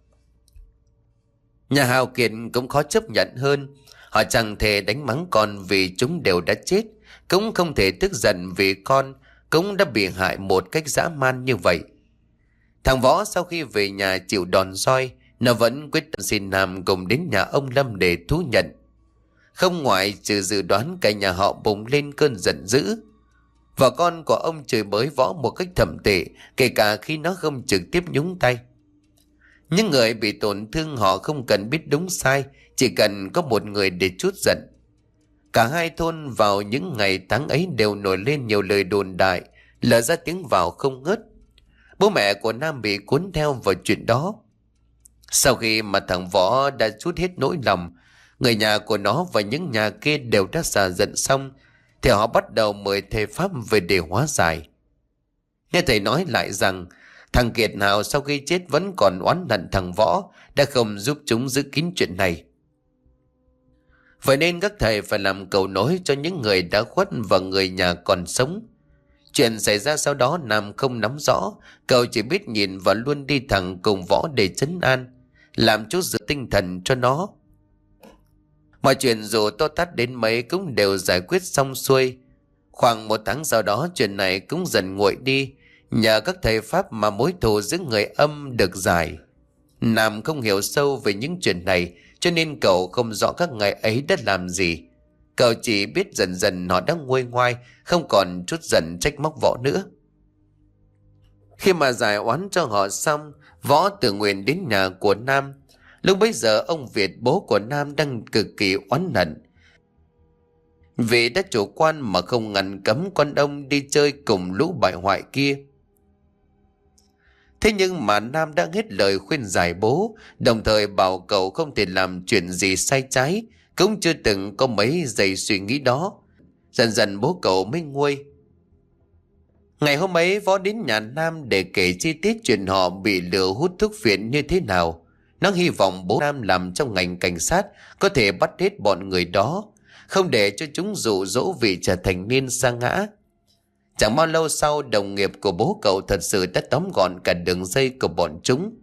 Nhà Hào Kiệt cũng khó chấp nhận hơn. Họ chẳng thể đánh mắng con vì chúng đều đã chết, cũng không thể tức giận vì con cũng đã bị hại một cách dã man như vậy. Thằng Võ sau khi về nhà chịu đòn roi, nó vẫn quyết tâm xin Nam cùng đến nhà ông Lâm để thú nhận. Không ngoại trừ dự đoán, cả nhà họ bùng lên cơn giận dữ. Vợ con của ông chửi bới Võ một cách thậm tệ, kể cả khi nó không trực tiếp nhúng tay. Những người bị tổn thương họ không cần biết đúng sai, chỉ cần có một người để trút giận. Cả hai thôn vào những ngày tháng ấy đều nổi lên nhiều lời đồn đại, lở ra tiếng vào không ngớt. Bố mẹ của Nam bị cuốn theo vào chuyện đó. Sau khi mà thằng Võ đã trút hết nỗi lòng, người nhà của nó và những nhà kia đều đã xả giận xong, thì họ bắt đầu mời thầy Pháp về để hóa giải. Nghe thầy nói lại rằng Thằng Kiệt nào sau khi chết vẫn còn oán hận thằng Võ đã không giúp chúng giữ kín chuyện này. Vậy nên các thầy phải làm cầu nối cho những người đã khuất và người nhà còn sống. Chuyện xảy ra sau đó Nam không nắm rõ, cậu chỉ biết nhìn và luôn đi thẳng cùng Võ để trấn an, làm chút giữ tinh thần cho nó. Mọi chuyện dù to tát đến mấy cũng đều giải quyết xong xuôi. Khoảng một tháng sau đó chuyện này cũng dần nguội đi, nhờ các thầy Pháp mà mối thù giữa người âm được giải. Nam không hiểu sâu về những chuyện này, cho nên cậu không rõ các ngày ấy đã làm gì. Cậu chỉ biết dần dần nó đã nguôi ngoai, không còn chút giận trách móc Võ nữa. Khi mà giải oán cho họ xong, Võ tự nguyện đến nhà của Nam. Lúc bấy giờ ông Việt, bố của Nam, đang cực kỳ oán hận vì đã chủ quan mà không ngăn cấm con ông đi chơi cùng lũ bại hoại kia. Thế nhưng mà Nam đã hết lời khuyên giải bố, đồng thời bảo cậu không thể làm chuyện gì sai trái, cũng chưa từng có mấy giây suy nghĩ đó. Dần dần bố cậu mới nguôi. Ngày hôm ấy Võ đến nhà Nam để kể chi tiết chuyện họ bị lừa hút thuốc phiện như thế nào. Nó hy vọng bố Nam làm trong ngành cảnh sát có thể bắt hết bọn người đó, không để cho chúng dụ dỗ vị trở thành niên sa ngã. Chẳng bao lâu sau, đồng nghiệp của bố cậu thật sự đã tóm gọn cả đường dây của bọn chúng.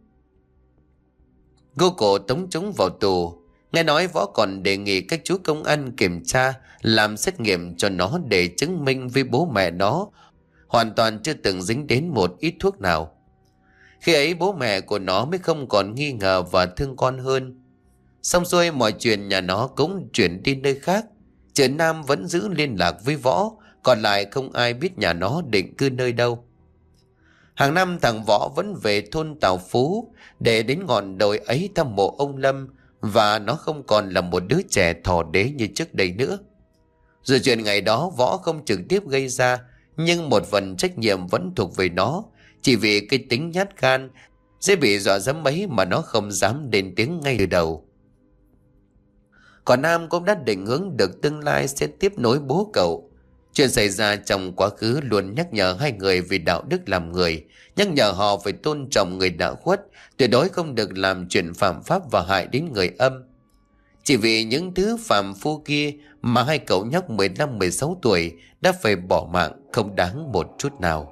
Cô cổ tống chúng vào tù. Nghe nói Võ còn đề nghị các chú công an kiểm tra, làm xét nghiệm cho nó để chứng minh với bố mẹ nó hoàn toàn chưa từng dính đến một ít thuốc nào. Khi ấy bố mẹ của nó mới không còn nghi ngờ và thương con hơn. Xong xuôi mọi chuyện, nhà nó cũng chuyển đi nơi khác. Chị Nam vẫn giữ liên lạc với Võ, còn lại không ai biết nhà nó định cư nơi đâu. Hàng năm thằng Võ vẫn về thôn Tào Phú để đến ngọn đồi ấy thăm mộ ông Lâm, và nó không còn là một đứa trẻ thỏ đế như trước đây nữa. Dù chuyện ngày đó Võ không trực tiếp gây ra, nhưng một phần trách nhiệm vẫn thuộc về nó, chỉ vì cái tính nhát gan, dễ bị dọa dẫm ấy mà nó không dám lên tiếng ngay từ đầu. Còn Nam cũng đã định hướng được tương lai sẽ tiếp nối bố cậu. Chuyện xảy ra trong quá khứ luôn nhắc nhở hai người về đạo đức làm người, nhắc nhở họ phải tôn trọng người đã khuất, tuyệt đối không được làm chuyện phạm pháp và hại đến người âm. Chỉ vì những thứ phàm phu kia mà hai cậu nhóc mười lăm mười sáu tuổi đã phải bỏ mạng không đáng một chút nào.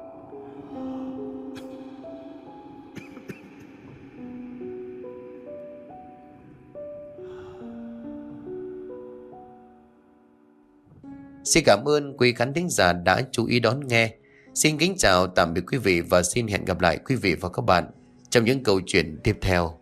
Xin cảm ơn quý khán thính giả đã chú ý đón nghe. Xin kính chào tạm biệt quý vị và xin hẹn gặp lại quý vị và các bạn trong những câu chuyện tiếp theo.